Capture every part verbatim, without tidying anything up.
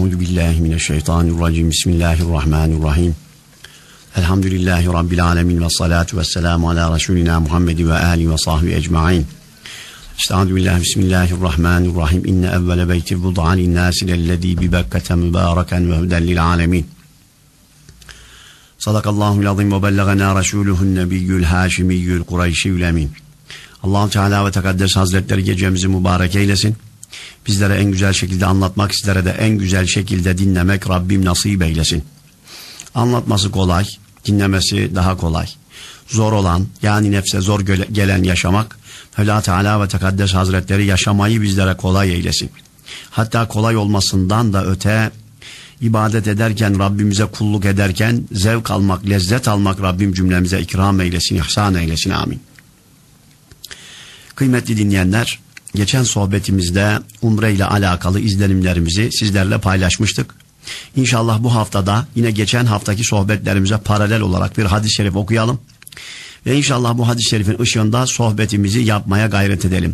Euzu billahi mineşşeytanirracim. Bismillahirrahmanirrahim. Elhamdülillahi Rabbil alemin ve salatu ve selamu ala Resulina Muhammed ve alihi ve sahbihi ecmaîn. Estaizu billahi bismillahirrahmanirrahim. İnne evvele beyti vud'a linnâsi lellezî bi Bekkete mübâreken ve huden lil âlemin. Sadakallahul azim ve bellegana resûluhun nebiyyül hâşimiyyül kureyşiyyül emin. Allah-u Teala ve Tekaddes Hazretleri gecemizi mübarek eylesin. Bizlere en güzel şekilde anlatmak, sizlere de en güzel şekilde dinlemek Rabbim nasip eylesin. Anlatması kolay, dinlemesi daha kolay. Zor olan, yani nefse zor gelen yaşamak, Allah Teala ve Tekaddes Hazretleri yaşamayı bizlere kolay eylesin. Hatta kolay olmasından da öte, ibadet ederken, Rabbimize kulluk ederken zevk almak, lezzet almak Rabbim cümlemize ikram eylesin, ihsan eylesin, amin. Kıymetli dinleyenler, geçen sohbetimizde umre ile alakalı izlenimlerimizi sizlerle paylaşmıştık. İnşallah bu haftada yine geçen haftaki sohbetlerimize paralel olarak bir hadis-i şerif okuyalım. Ve inşallah bu hadis-i şerifin ışığında sohbetimizi yapmaya gayret edelim.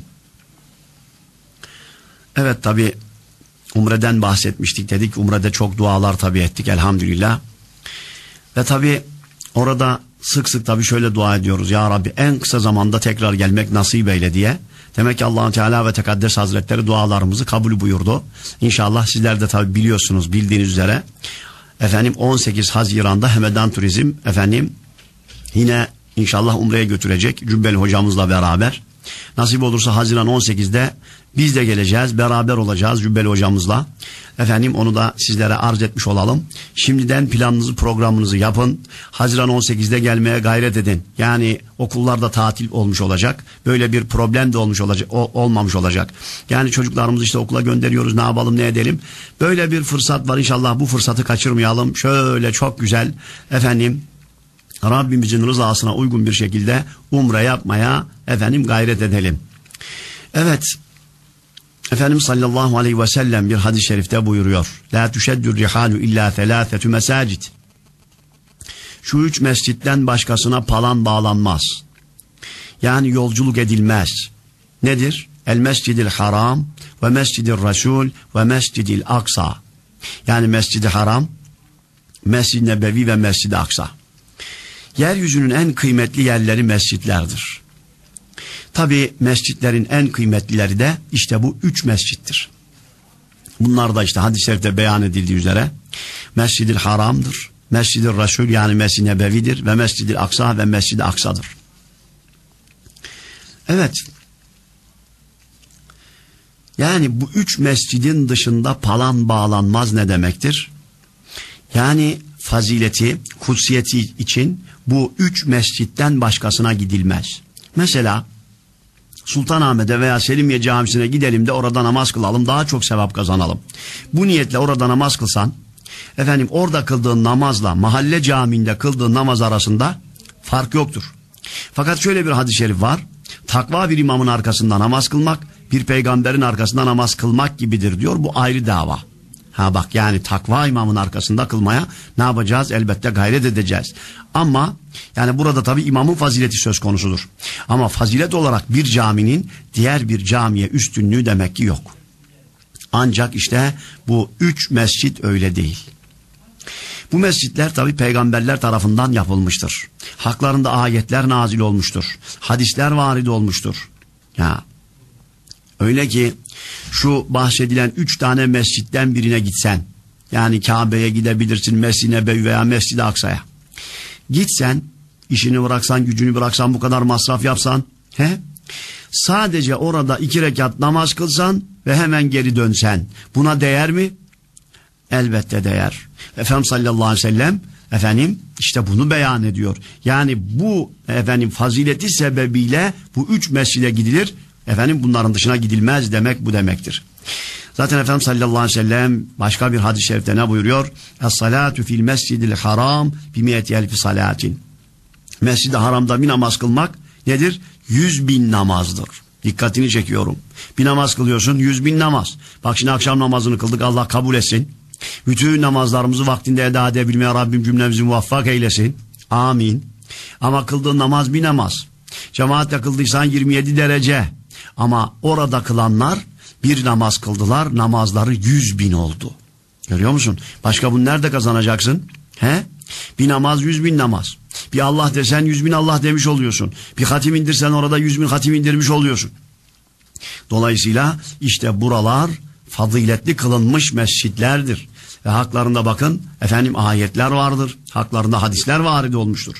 Evet, tabi umreden bahsetmiştik dedik. Umrede çok dualar tabi ettik elhamdülillah. Ve tabi orada sık sık tabi şöyle dua ediyoruz. Ya Rabbi en kısa zamanda tekrar gelmek nasip eyle diye. Demek ki Allah-u Teala ve Tekaddes Hazretleri dualarımızı kabul buyurdu. İnşallah sizler de tabi biliyorsunuz, bildiğiniz üzere. Efendim on sekiz Haziran'da Hemedan Turizm efendim yine İnşallah umreye götürecek Cübbeli hocamızla beraber. Nasip olursa Haziran on sekizde biz de geleceğiz. Beraber olacağız Cübbeli hocamızla. Efendim onu da sizlere arz etmiş olalım. Şimdiden planınızı, programınızı yapın. Haziran on sekizde gelmeye gayret edin. Yani okullarda tatil olmuş olacak. Böyle bir problem de olmuş olacak, o, olmamış olacak. Yani çocuklarımızı işte okula gönderiyoruz. Ne yapalım, ne edelim? Böyle bir fırsat var. İnşallah bu fırsatı kaçırmayalım. Şöyle çok güzel efendim Rabbimizin rızasına uygun bir şekilde umre yapmaya efendim gayret edelim. Evet. Efendimiz sallallahu aleyhi ve sellem bir hadis-i şerifte buyuruyor. La tuşeddür rihalu illa felâfetü mesacid. Şu üç mescitten başkasına palan bağlanmaz. Yani yolculuk edilmez. Nedir? El mescidil haram ve mescidil resul ve mescidil aksa. Yani mescidi haram, mescid-i nebevi ve mescid-i aksa. Yeryüzünün en kıymetli yerleri mescitlerdir. Tabi mescitlerin en kıymetlileri de işte bu üç mescittir. Bunlar da işte hadis-i şerifte beyan edildiği üzere Mescid-i Haram'dır, Mescid-i Resul yani Mescid-i Nebevi'dir ve Mescid-i Aksa ve Mescid-i Aksa'dır. Evet. Yani bu üç mescidin dışında palan bağlanmaz ne demektir? Yani fazileti, kutsiyeti için bu üç mescitten başkasına gidilmez. Mesela Sultanahmet'e veya Selimiye Camisi'ne gidelim de orada namaz kılalım, daha çok sevap kazanalım. Bu niyetle orada namaz kılsan, efendim orada kıldığın namazla mahalle camiinde kıldığın namaz arasında fark yoktur. Fakat şöyle bir hadis-i şerif var. Takva bir imamın arkasında namaz kılmak, bir peygamberin arkasında namaz kılmak gibidir diyor. Bu ayrı dava. Ha bak, yani takva imamın arkasında kılmaya ne yapacağız? Elbette gayret edeceğiz. Ama yani burada tabii imamın fazileti söz konusudur. Ama fazilet olarak bir caminin diğer bir camiye üstünlüğü demek ki yok. Ancak işte bu üç mescit öyle değil. Bu mescitler tabii peygamberler tarafından yapılmıştır. Haklarında ayetler nazil olmuştur. Hadisler varid olmuştur. Ya öyle ki şu bahsedilen üç tane mescitten birine gitsen, yani Kabe'ye gidebilirsin, Mescid-i Nebevi veya Mescid-i Aksa'ya gitsen, işini bıraksan, gücünü bıraksan, bu kadar masraf yapsan, he? Sadece orada iki rekat namaz kılsan ve hemen geri dönsen, buna değer mi? Elbette değer. Efendimiz sallallahu aleyhi ve sellem efendim işte bunu beyan ediyor. Yani bu efendim fazileti sebebiyle bu üç mescide gidilir. Efendim bunların dışına gidilmez demek bu demektir. Zaten Efendimiz sallallahu aleyhi ve sellem başka bir hadis-i şerifte ne buyuruyor? Es-salatu fil mescidil haram bi mi'ati elfi salatin. Mescid-i Haram'da bir namaz kılmak nedir? Yüz bin namazdır. Dikkatini çekiyorum. Bir namaz kılıyorsun, yüz bin namaz. Bak şimdi akşam namazını kıldık, Allah kabul etsin. Bütün namazlarımızı vaktinde eda edebilmeye Rabbim cümlemizi muvaffak eylesin. Amin. Ama kıldığın namaz bir namaz. Cemaatle kıldıysan yirmi yedi derece. Ama orada kılanlar bir namaz kıldılar, namazları yüz bin oldu. Görüyor musun? Başka bunu nerede kazanacaksın? He? Bir namaz yüz bin namaz. Bir Allah desen yüz bin Allah demiş oluyorsun. Bir hatim indirsen orada yüz bin hatim indirmiş oluyorsun. Dolayısıyla işte buralar faziletli kılınmış mescitlerdir. Ve haklarında bakın efendim ayetler vardır. Haklarında hadisler varid olmuştur.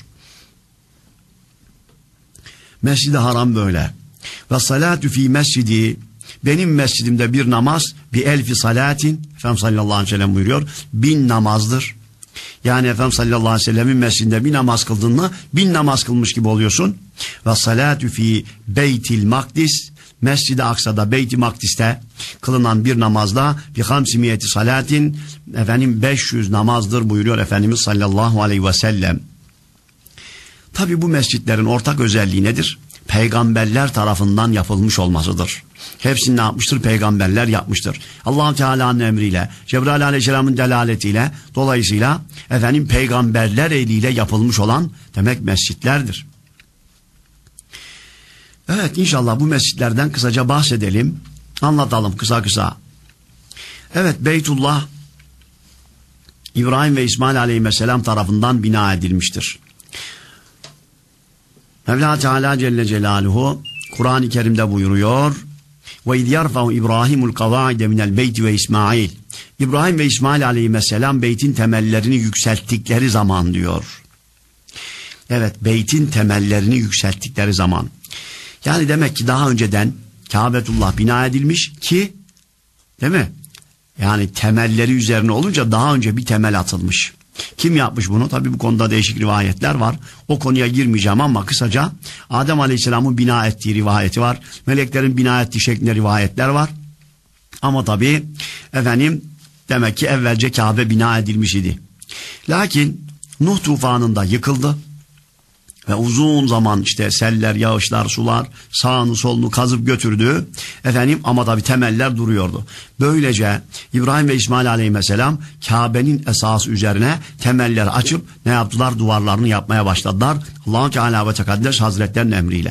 Mescid-i Haram böyle. Ve salatu fi mescidi, benim mescidimde bir namaz bir elfi salatin, Efendimiz sallallahu aleyhi ve sellem buyuruyor, bin namazdır. Yani Efendimiz sallallahu aleyhi ve sellemin mescidinde bir namaz kıldın mı bin namaz kılmış gibi oluyorsun. Ve salatu fi beytil makdis, Mescid-i Aksa'da, Beyt-i Makdis'te kılınan bir namazda bir hamsimiyeti salatin, efendim beş yüz namazdır buyuruyor Efendimiz sallallahu aleyhi ve sellem. Tabi bu mescitlerin ortak özelliği nedir? Peygamberler tarafından yapılmış olmasıdır. Hepsini ne yapmıştır? Peygamberler yapmıştır. Allah-u Teala'nın emriyle, Cebrail aleyhisselamın delaletiyle, dolayısıyla efendim peygamberler eliyle yapılmış olan demek mescitlerdir. Evet, inşallah bu mescitlerden kısaca bahsedelim, anlatalım kısa kısa. Evet, Beytullah İbrahim ve İsmail aleyhisselam tarafından bina edilmiştir. Mevla Teala Celle Celaluhu Kur'an-ı Kerim'de buyuruyor: "Ve iz yerfa'u İbrahimul kavaide minel beyti ve İsmail." İbrahim ve İsmail aleyhisselam beytin temellerini yükselttikleri zaman diyor. Evet, beytin temellerini yükselttikleri zaman. Yani demek ki daha önceden Kâbetullah bina edilmiş ki, değil mi? Yani temelleri üzerine olunca daha önce bir temel atılmış. Kim yapmış bunu? Tabii bu konuda değişik rivayetler var. O konuya girmeyeceğim ama kısaca Adem Aleyhisselam'ın bina ettiği rivayeti var. Meleklerin bina ettiği şeklinde rivayetler var. Ama tabii efendim demek ki evvelce Kabe bina edilmiş idi. Lakin Nuh tufanında yıkıldı. Ve uzun zaman işte seller, yağışlar, sular sağını solunu kazıp götürdü. Efendim ama tabi temeller duruyordu. Böylece İbrahim ve İsmail aleyhisselam Kabe'nin esası üzerine temelleri açıp ne yaptılar? Duvarlarını yapmaya başladılar. Allah-u Teala ve Tekaddes Hazretlerinin emriyle.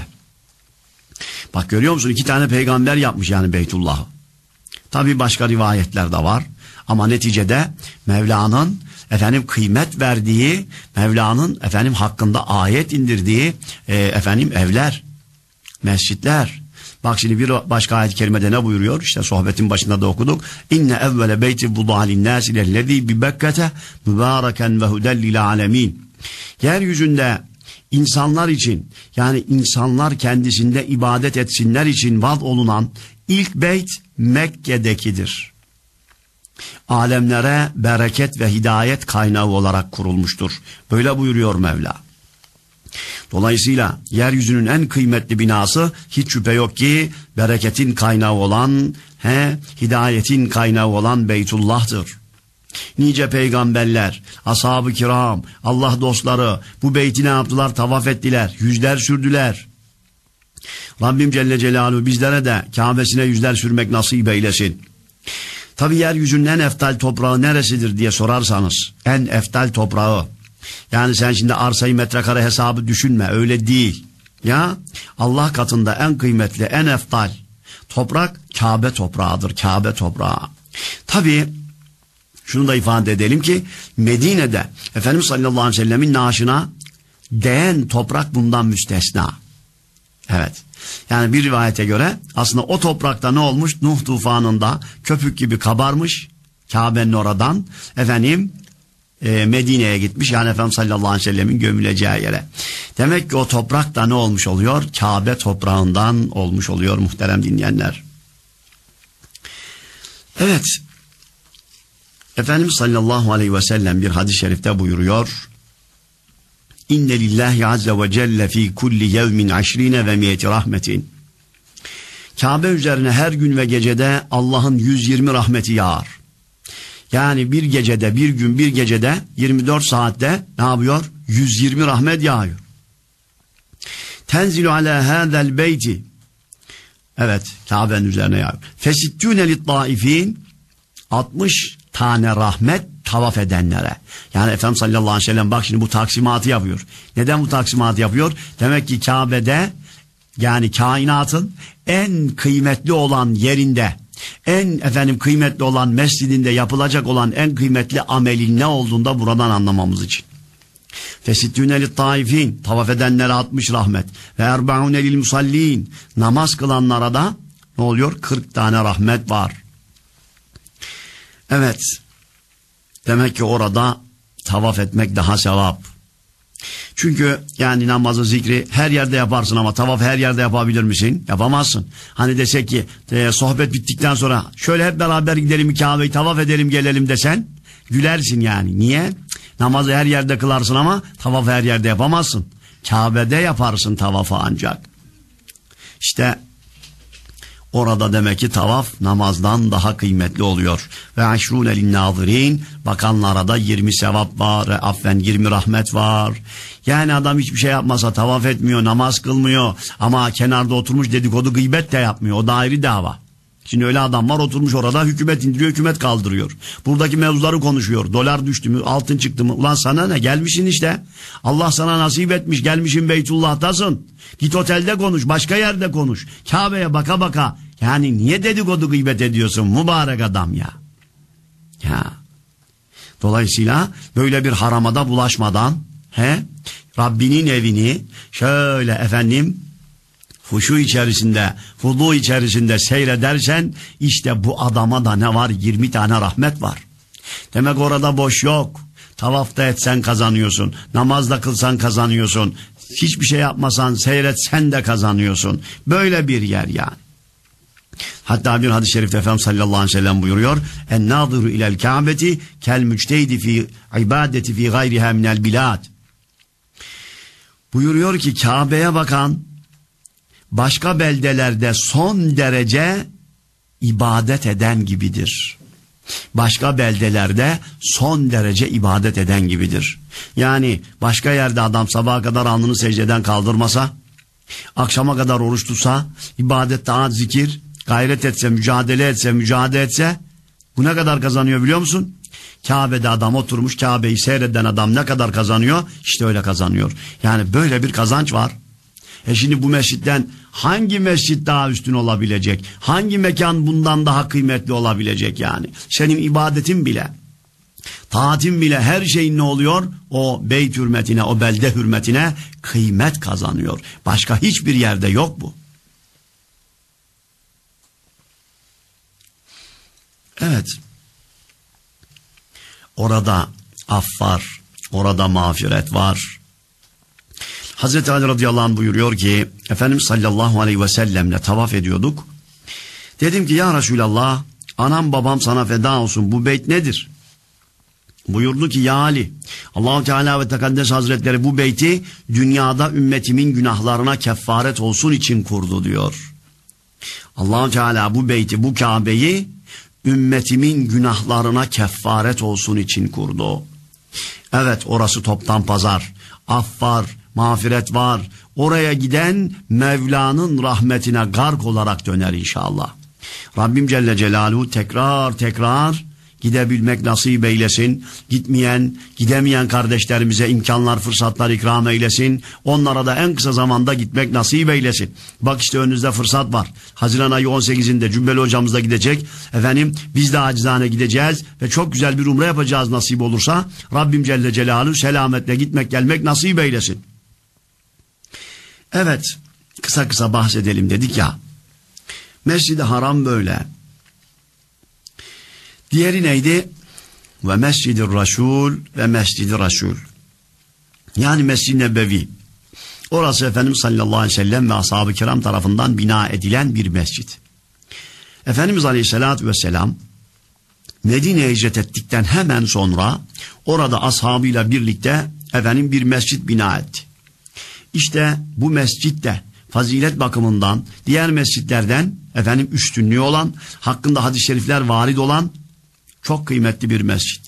Bak görüyor musun? İki tane peygamber yapmış yani Beytullah'ı. Tabi başka rivayetler de var. Ama neticede Mevla'nın efendim kıymet verdiği, Mevla'nın efendim hakkında ayet indirdiği e, efendim evler, mescitler. Bak şimdi bir başka ayet-i kerimede ne buyuruyor? İşte sohbetin başında da okuduk. İnne evvele beyti budaa linnâsi lellezî bi Bekkete mübâreken ve huden lil âlemîn. Yeryüzünde insanlar için, yani insanlar kendisinde ibadet etsinler için vaad olunan ilk beyt Mekke'dekidir. Alemlere bereket ve hidayet kaynağı olarak kurulmuştur. Böyle buyuruyor Mevla. Dolayısıyla yeryüzünün en kıymetli binası hiç şüphe yok ki bereketin kaynağı olan, he, hidayetin kaynağı olan Beytullah'tır. Nice peygamberler, ashab-ı kiram, Allah dostları bu beyti ne yaptılar? Tavaf ettiler, yüzler sürdüler. Rabbim Celle Celaluhu bizlere de Kabe'sine yüzler sürmek nasip eylesin. Tabi yeryüzünün en eftal toprağı neresidir diye sorarsanız, en eftal toprağı, yani sen şimdi arsayı metrekare hesabı düşünme, öyle değil. Ya Allah katında en kıymetli, en eftal toprak Kabe toprağıdır, Kabe toprağı. Tabi şunu da ifade edelim ki Medine'de Efendimiz sallallahu aleyhi ve sellemin naaşına değen toprak bundan müstesna. Evet. Yani bir rivayete göre aslında o toprakta ne olmuş? Nuh tufanında köpük gibi kabarmış Kabe'nin oradan efendim e, Medine'ye gitmiş. Yani Efendimiz sallallahu aleyhi ve sellemin gömüleceği yere. Demek ki o toprak da ne olmuş oluyor? Kabe toprağından olmuş oluyor muhterem dinleyenler. Evet. Efendimiz sallallahu aleyhi ve sellem bir hadis-i şerifte buyuruyor. İnne lillahi azze ve celle fi kulli yevmin aşrine ve miyeti rahmetin. Kabe üzerine her gün ve gecede Allah'ın yüz yirmi rahmeti yağar. Yani bir gecede, bir gün, bir gecede yirmi dört saatte ne yapıyor? yüz yirmi rahmet yağıyor. Tenzilu ala hâzel beyti. Evet, Kabe'nin üzerine yağıyor. Fesittûne lit-taifîn. altmış tane rahmet tavaf edenlere. Yani Efendimiz sallallahu aleyhi ve sellem bak şimdi bu taksimatı yapıyor. Neden bu taksimatı yapıyor? Demek ki Kabe'de, yani kainatın en kıymetli olan yerinde, en efendim kıymetli olan mescidinde yapılacak olan en kıymetli amelin ne olduğunda buradan anlamamız için. Fesittûne taifin, tavaf edenlere altmış rahmet. Ve erbaûne lil musallin, namaz kılanlara da ne oluyor? kırk tane rahmet var. Evet, demek ki orada tavaf etmek daha sevap. Çünkü yani namazı, zikri her yerde yaparsın ama tavaf her yerde yapabilir misin? Yapamazsın. Hani desek ki e, sohbet bittikten sonra şöyle hep beraber gidelim Kabe'yi tavaf edelim gelelim desen gülersin yani. Niye? Namazı her yerde kılarsın ama tavafı her yerde yapamazsın. Kabe'de yaparsın tavafı ancak. İşte orada demek ki tavaf namazdan daha kıymetli oluyor. Ve aşrûne linnâzirîn, bakanlara da yirmi sevap var, affen yirmi rahmet var. Yani adam hiçbir şey yapmasa, tavaf etmiyor, namaz kılmıyor ama kenarda oturmuş dedikodu gıybet de yapmıyor. O da ayrı dava. Şimdi öyle adam var oturmuş orada hükümet indiriyor, hükümet kaldırıyor. Buradaki mevzuları konuşuyor. Dolar düştü mü, altın çıktı mı? Ulan sana ne? Gelmişsin işte. Allah sana nasip etmiş, gelmişsin Beytullah'tasın. Git otelde konuş, başka yerde konuş. Kabe'ye baka baka. Yani niye dedikodu gıybet ediyorsun mübarek adam ya? Ya. Dolayısıyla böyle bir haramada bulaşmadan he, Rabbinin evini şöyle efendim huşu içerisinde, hudu içerisinde seyredersen işte bu adama da ne var? yirmi tane rahmet var. Demek orada boş yok. Tavafta etsen kazanıyorsun. Namazda kılsan kazanıyorsun. Hiçbir şey yapmasan seyretsen de kazanıyorsun. Böyle bir yer yani. Hatta bir hadis-i şerifte Efendimiz sallallahu aleyhi ve sellem buyuruyor. En-nâziru ilel kâbeti kel müctehidi fi ibadeti fi gayriha minel bilad. Buyuruyor ki Kabe'ye bakan başka beldelerde son derece ibadet eden gibidir. Başka beldelerde son derece ibadet eden gibidir. Yani başka yerde adam sabaha kadar alnını secdeden kaldırmasa, akşama kadar oruç tutsa, ibadet, taat, zikir, gayret etse, mücadele etse, mücadele etse, bu ne kadar kazanıyor biliyor musun? Kabe'de adam oturmuş, Kabe'yi seyreden adam ne kadar kazanıyor? İşte öyle kazanıyor. Yani böyle bir kazanç var. E şimdi bu mescitten hangi mescit daha üstün olabilecek? Hangi mekan bundan daha kıymetli olabilecek yani? Senin ibadetin bile, taatin bile, her şeyin ne oluyor? O beyt hürmetine, o belde hürmetine kıymet kazanıyor. Başka hiçbir yerde yok bu. Evet. Orada af var, orada mağfiret var. Hazreti Ali radıyallahu anh buyuruyor ki Efendimiz sallallahu aleyhi ve sellemle tavaf ediyorduk. Dedim ki ya Resulallah, anam babam sana feda olsun, bu beyt nedir? Buyurdu ki ya Ali, Allah-u Teala ve Tekaddes Hazretleri bu beyti dünyada ümmetimin günahlarına kefaret olsun için kurdu diyor. Allah-u Teala bu beyti, bu Kabe'yi ümmetimin günahlarına kefaret olsun için kurdu. Evet, orası toptan pazar, af var, mağfiret var. Oraya giden Mevla'nın rahmetine gark olarak döner inşallah. Rabbim Celle Celaluhu tekrar tekrar gidebilmek nasip eylesin. Gitmeyen, gidemeyen kardeşlerimize imkanlar, fırsatlar ikram eylesin. Onlara da en kısa zamanda gitmek nasip eylesin. Bak işte önünüzde fırsat var. Haziran ayı on sekizinde Cümbeli hocamız da gidecek. Efendim biz de acizane gideceğiz ve çok güzel bir umre yapacağız nasip olursa. Rabbim Celle Celaluhu selametle gitmek gelmek nasip eylesin. Evet, kısa kısa bahsedelim dedik ya. Mescid-i Haram böyle. Diğeri neydi? Ve Mescid-i Rasul ve Mescid-i Rasul. Yani Mescid-i Nebevi. Orası Efendimiz sallallahu aleyhi ve sellem ve ashab-ı kiram tarafından bina edilen bir mescit. Efendimiz aleyhissalatü vesselam Medine'ye hicret ettikten hemen sonra orada ashabıyla birlikte efendim bir mescit bina etti. İşte bu mescitte fazilet bakımından diğer mescitlerden efendim üstünlüğü olan, hakkında hadis-i şerifler varid olan çok kıymetli bir mescit.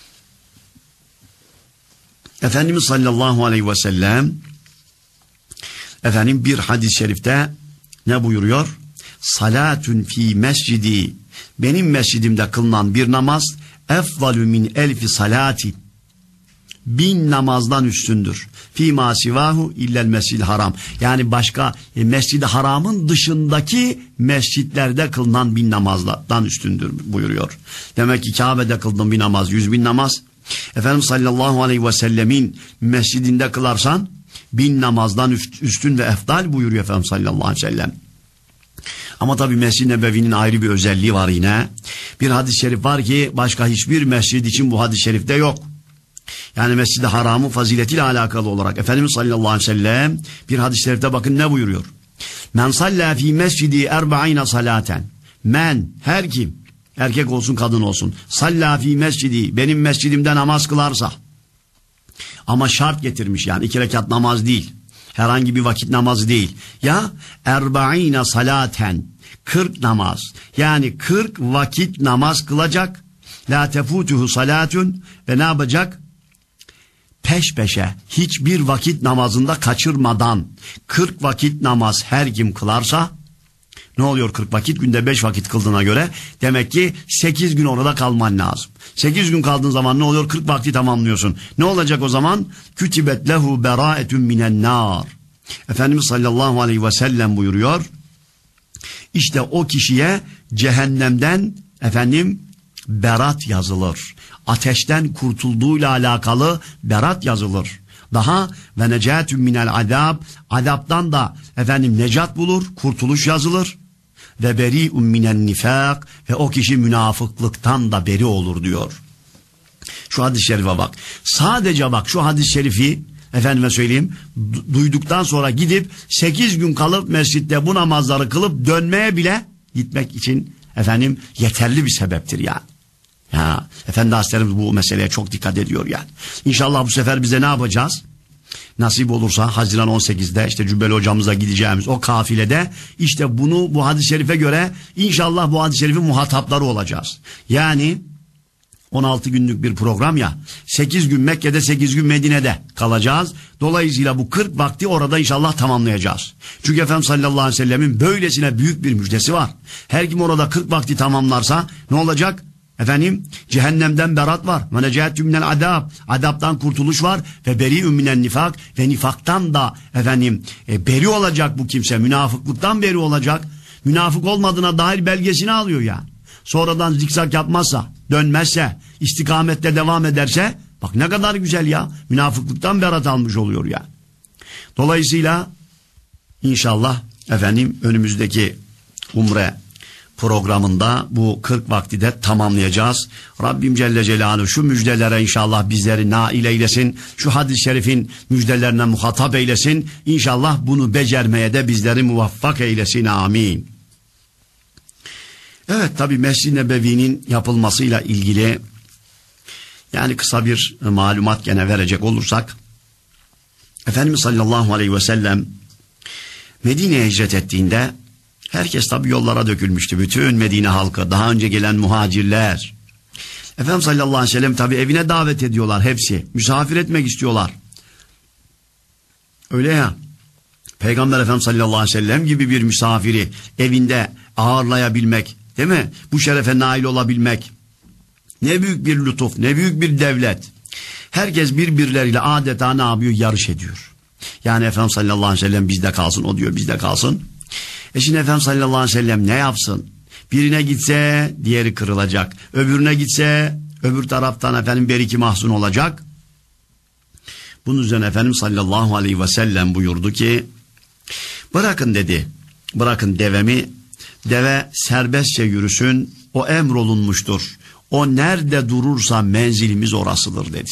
Efendimiz sallallahu aleyhi ve sellem efendim bir hadis-i şerifte ne buyuruyor? Salatun fi mescidi, benim mescidimde kılınan bir namaz efzalü min elfi salati, bin namazdan üstündür. Fîmâ sivâhu illel mescid haram. Yani başka e, mescid-i haramın dışındaki mescitlerde kılınan bin namazdan üstündür buyuruyor. Demek ki Kabe'de kıldığın bir namaz yüz bin namaz. Efendimiz sallallahu aleyhi ve sellemin mescidinde kılarsan bin namazdan üstün ve efdal buyuruyor Efendimiz sallallahu aleyhi ve sellem. Ama tabi Mescid-i Nebevi'nin ayrı bir özelliği var yine. Bir hadis-i şerif var ki başka hiçbir mescid için bu hadis-i şerifte yok. Yani Mescid-i Haram'ın faziletiyle alakalı olarak Efendimiz sallallahu aleyhi ve sellem bir hadis-i şerifte bakın ne buyuruyor. Men sallâ fî mescidi erba'ine salaten. Men, her kim, erkek olsun kadın olsun, sallâ fî mescidi, benim mescidimde namaz kılarsa. Ama şart getirmiş, yani iki rekat namaz değil. Herhangi bir vakit namazı değil. Ya erba'ine salaten, kırk namaz. Yani kırk vakit namaz kılacak. La tefutuhu salatun, ve ne yapacak? Peş peşe hiçbir vakit namazında kaçırmadan kırk vakit namaz her kim kılarsa, ne oluyor kırk vakit? Günde beş vakit kıldığına göre demek ki sekiz gün orada kalman lazım. sekiz gün kaldığın zaman ne oluyor? kırk vakti tamamlıyorsun. Ne olacak o zaman? Kütibet lehu beraetun minen nar. Efendimiz sallallahu aleyhi ve sellem buyuruyor. İşte o kişiye cehennemden efendim berat yazılır. Ateşten kurtulduğuyla alakalı berat yazılır. Daha ve necatun minel azab, azaptan da efendim necat bulur, kurtuluş yazılır. Ve beri'un minen nifak, ve o kişi münafıklıktan da beri olur diyor. Şu hadis-i şerife bak. Sadece bak şu hadis-i şerifi efendime söyleyeyim duyduktan sonra gidip sekiz gün kalıp mescitte bu namazları kılıp dönmeye bile gitmek için efendim yeterli bir sebeptir yani. Ya, Efendi Hazretlerimiz bu meseleye çok dikkat ediyor yani. İnşallah bu sefer bize ne yapacağız? Nasip olursa Haziran on sekizde işte Cübbeli hocamıza gideceğimiz o kafilede işte bunu bu hadis-i şerife göre inşallah bu hadis-i şerifin muhatapları olacağız. Yani on altı günlük bir program ya, sekiz gün Mekke'de, sekiz gün Medine'de kalacağız. Dolayısıyla bu kırk vakti orada inşallah tamamlayacağız. Çünkü Efendimiz sallallahu aleyhi ve sellemin böylesine büyük bir müjdesi var. Her kim orada kırk vakti tamamlarsa ne olacak? Efendim cehennemden berat var. Ve necatun minel adab. Adaptan kurtuluş var. Ve beri'un minen nifak. Ve nifaktan da efendim e, beri olacak bu kimse. Münafıklıktan beri olacak. Münafık olmadığına dair belgesini alıyor yani. Sonradan zikzak yapmazsa, dönmezse, istikamette devam ederse, bak ne kadar güzel ya. Münafıklıktan berat almış oluyor ya. Dolayısıyla inşallah efendim önümüzdeki umre programında bu kırk vakti de tamamlayacağız. Rabbim Celle Celaluhu şu müjdelere inşallah bizleri nail eylesin. Şu hadis-i şerifin müjdelerine muhatap eylesin. İnşallah bunu becermeye de bizleri muvaffak eylesin. Amin. Evet, tabi Mescid-i Nebevi'nin yapılmasıyla ilgili yani kısa bir malumat gene verecek olursak, Efendimiz sallallahu aleyhi ve sellem Medine'ye hicret ettiğinde herkes tabi yollara dökülmüştü. Bütün Medine halkı, daha önce gelen muhacirler. Efendimiz sallallahu aleyhi ve sellem tabi evine davet ediyorlar hepsi. Misafir etmek istiyorlar. Öyle ya. Peygamber Efendimiz sallallahu aleyhi ve sellem gibi bir misafiri evinde ağırlayabilmek, değil mi? Bu şerefe nail olabilmek. Ne büyük bir lütuf, ne büyük bir devlet. Herkes birbirleriyle adeta ne yapıyor? Yarış ediyor. Yani Efendimiz sallallahu aleyhi ve sellem bizde kalsın, o diyor bizde kalsın. E şimdi Efendimiz sallallahu aleyhi ve sellem ne yapsın? Birine gitse diğeri kırılacak. Öbürüne gitse öbür taraftan efendim beriki mahzun olacak. Bunun üzerine Efendimiz sallallahu aleyhi ve sellem buyurdu ki, bırakın dedi, bırakın devemi, deve serbestçe yürüsün, o emrolunmuştur. O nerede durursa menzilimiz orasıdır dedi.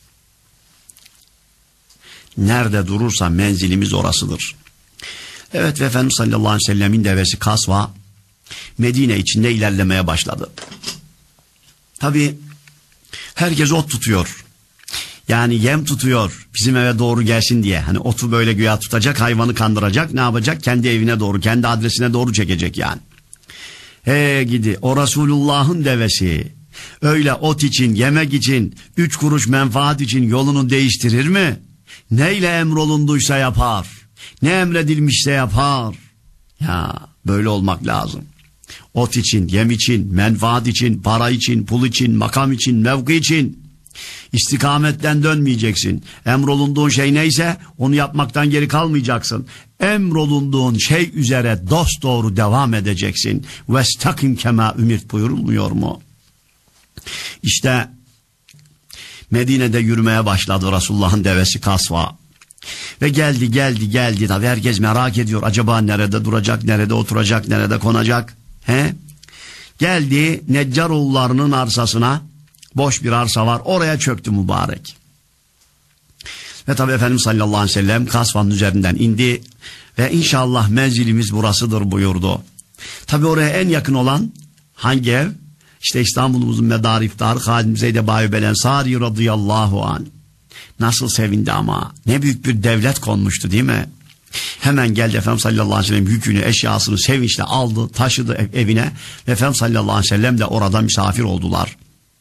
Nerede durursa menzilimiz orasıdır. Evet, ve Efendimiz sallallahu aleyhi ve sellemin devesi Kasva Medine içinde ilerlemeye başladı. Tabi herkes ot tutuyor. Yani yem tutuyor bizim eve doğru gelsin diye. Hani otu böyle güya tutacak, hayvanı kandıracak, ne yapacak? Kendi evine doğru, kendi adresine doğru çekecek yani. He gidi, o Resulullah'ın devesi öyle ot için, yemek için, üç kuruş menfaat için yolunu değiştirir mi? Neyle emrolunduysa yapar, ne emredilmişse yapar. Ya böyle olmak lazım. Ot için, yem için, menfaat için, para için, pul için, makam için, mevki için İstikametten dönmeyeceksin. Emrolunduğun şey neyse onu yapmaktan geri kalmayacaksın. Emrolunduğun şey üzere dosdoğru devam edeceksin. Vestakim kema ümirt buyurulmuyor mu? İşte Medine'de yürümeye başladı Resulullah'ın devesi Kasva. Ve geldi geldi geldi. Tabii herkes merak ediyor. Acaba nerede duracak, nerede oturacak, nerede konacak? He? Geldi Neccaroğullarının arsasına. Boş bir arsa var. Oraya çöktü mübarek. Ve tabi Efendimiz sallallahu aleyhi ve sellem Kasva'nın üzerinden indi. Ve inşallah menzilimiz burasıdır buyurdu. Tabi oraya en yakın olan hangi ev? İşte İstanbul'umuzun medarı iftarı Hadim Zeyd Ebu Eyyub el Ensari radıyallahu anh. Nasıl sevindi ama. Ne büyük bir devlet konmuştu değil mi? Hemen geldi Efendimiz sallallahu aleyhi ve sellem yükünü, eşyasını sevinçle aldı, taşıdı ev, evine. Ve Efendimiz sallallahu aleyhi ve sellem de orada misafir oldular.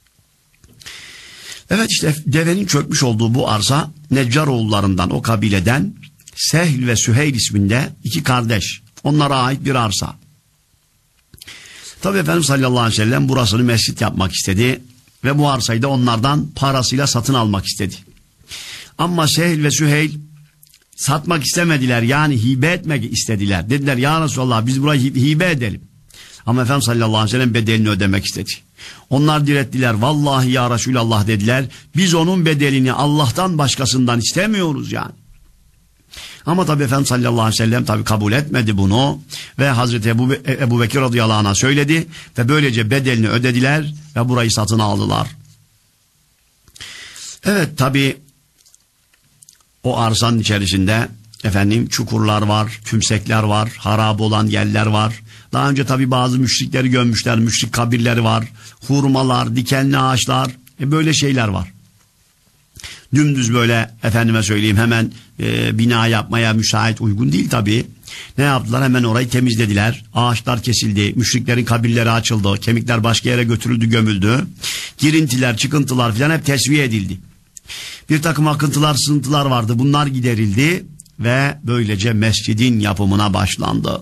Evet işte devenin çökmüş olduğu bu arsa Neccaroğullarından, o kabileden Sehl ve Süheyl isminde iki kardeş. Onlara ait bir arsa. Tabi Efendimiz sallallahu aleyhi ve sellem burasını mescit yapmak istedi. Ve bu arsayı da onlardan parasıyla satın almak istedi. Ama Sehl ve Süheyl satmak istemediler, yani hibe etmek istediler. Dediler ya Resulallah biz burayı hibe edelim. Ama Efendimiz sallallahu aleyhi ve sellem bedelini ödemek istedi. Onlar direttiler, vallahi ya Resulallah dediler, biz onun bedelini Allah'tan başkasından istemiyoruz yani. Ama tabi Efendimiz sallallahu aleyhi ve sellem tabi kabul etmedi bunu ve Hazreti Ebu, Be Ebu Bekir radıyallahu anh'a söyledi ve böylece bedelini ödediler ve burayı satın aldılar. Evet tabi o arsanın içerisinde efendim çukurlar var, tümsekler var, harap olan yerler var. Daha önce tabi bazı müşrikleri gömmüşler, müşrik kabirleri var, hurmalar, dikenli ağaçlar, e böyle şeyler var. Dümdüz böyle efendime söyleyeyim hemen e, bina yapmaya müsait, uygun değil tabi. Ne yaptılar? Hemen orayı temizlediler. Ağaçlar kesildi, müşriklerin kabirleri açıldı, kemikler başka yere götürüldü, gömüldü. Girintiler, çıkıntılar filan hep tesviye edildi. Bir takım akıntılar, sızıntılar vardı, bunlar giderildi ve böylece mescidin yapımına başlandı.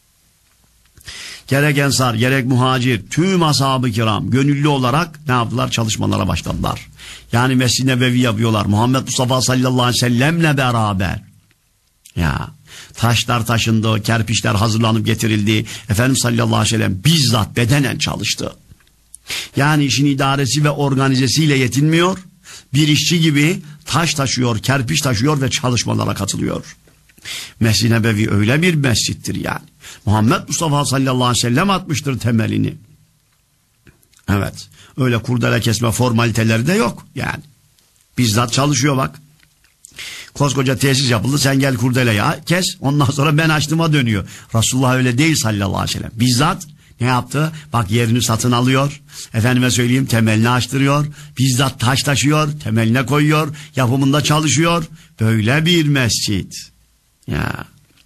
Gerek ensar, gerek muhacir, tüm ashab-ı kiram gönüllü olarak ne yaptılar? Çalışmalara başladılar. Yani Mescid-i Nebevi yapıyorlar. Muhammed Mustafa sallallahu aleyhi ve sellemle beraber. Ya taşlar taşındı, kerpiçler hazırlanıp getirildi. Efendimiz sallallahu aleyhi ve sellem bizzat bedenen çalıştı. Yani işin idaresi ve organizesiyle yetinmiyor. Bir işçi gibi taş taşıyor, kerpiç taşıyor ve çalışmalara katılıyor. Mescid-i Nebevi öyle bir mescittir yani. Muhammed Mustafa sallallahu aleyhi ve sellem atmıştır temelini. Evet. Öyle kurdele kesme formaliteleri de yok yani. Bizzat çalışıyor bak. Koskoca tesis yapıldı, sen gel kurdele ya kes, ondan sonra ben açtığıma dönüyor. Resulullah öyle değil sallallahu aleyhi ve sellem. Bizzat ne yaptı? Bak yerini satın alıyor. Efendime söyleyeyim temelini açtırıyor. Bizzat taş taşıyor, temeline koyuyor. Yapımında çalışıyor. Böyle bir mescit. Ya.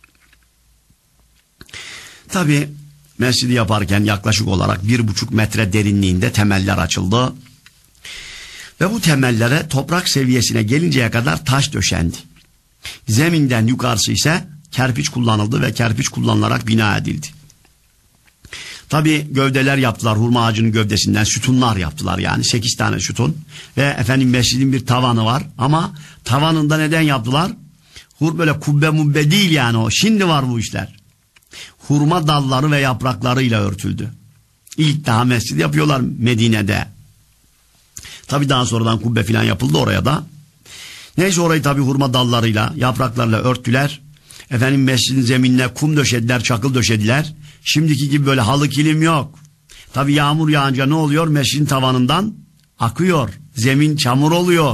Tabi mescidi yaparken yaklaşık olarak bir buçuk metre derinliğinde temeller açıldı. Ve bu temellere toprak seviyesine gelinceye kadar taş döşendi. Zeminden yukarısı ise kerpiç kullanıldı ve kerpiç kullanılarak bina edildi. Tabi gövdeler yaptılar, hurma ağacının gövdesinden sütunlar yaptılar, yani sekiz tane sütun. Ve efendim mescidin bir tavanı var ama tavanında neden yaptılar? Hur böyle kubbe mubbe değil yani o, şimdi var bu işler. Hurma dalları ve yapraklarıyla örtüldü. İlk daha mescid yapıyorlar Medine'de. Tabi daha sonradan kubbe filan yapıldı oraya da. Neyse orayı tabi hurma dallarıyla, yapraklarla örttüler. Efendim mescidin zeminine kum döşediler, çakıl döşediler. Şimdiki gibi böyle halı kilim yok. Tabi yağmur yağınca ne oluyor? Mescidin tavanından akıyor. Zemin çamur oluyor.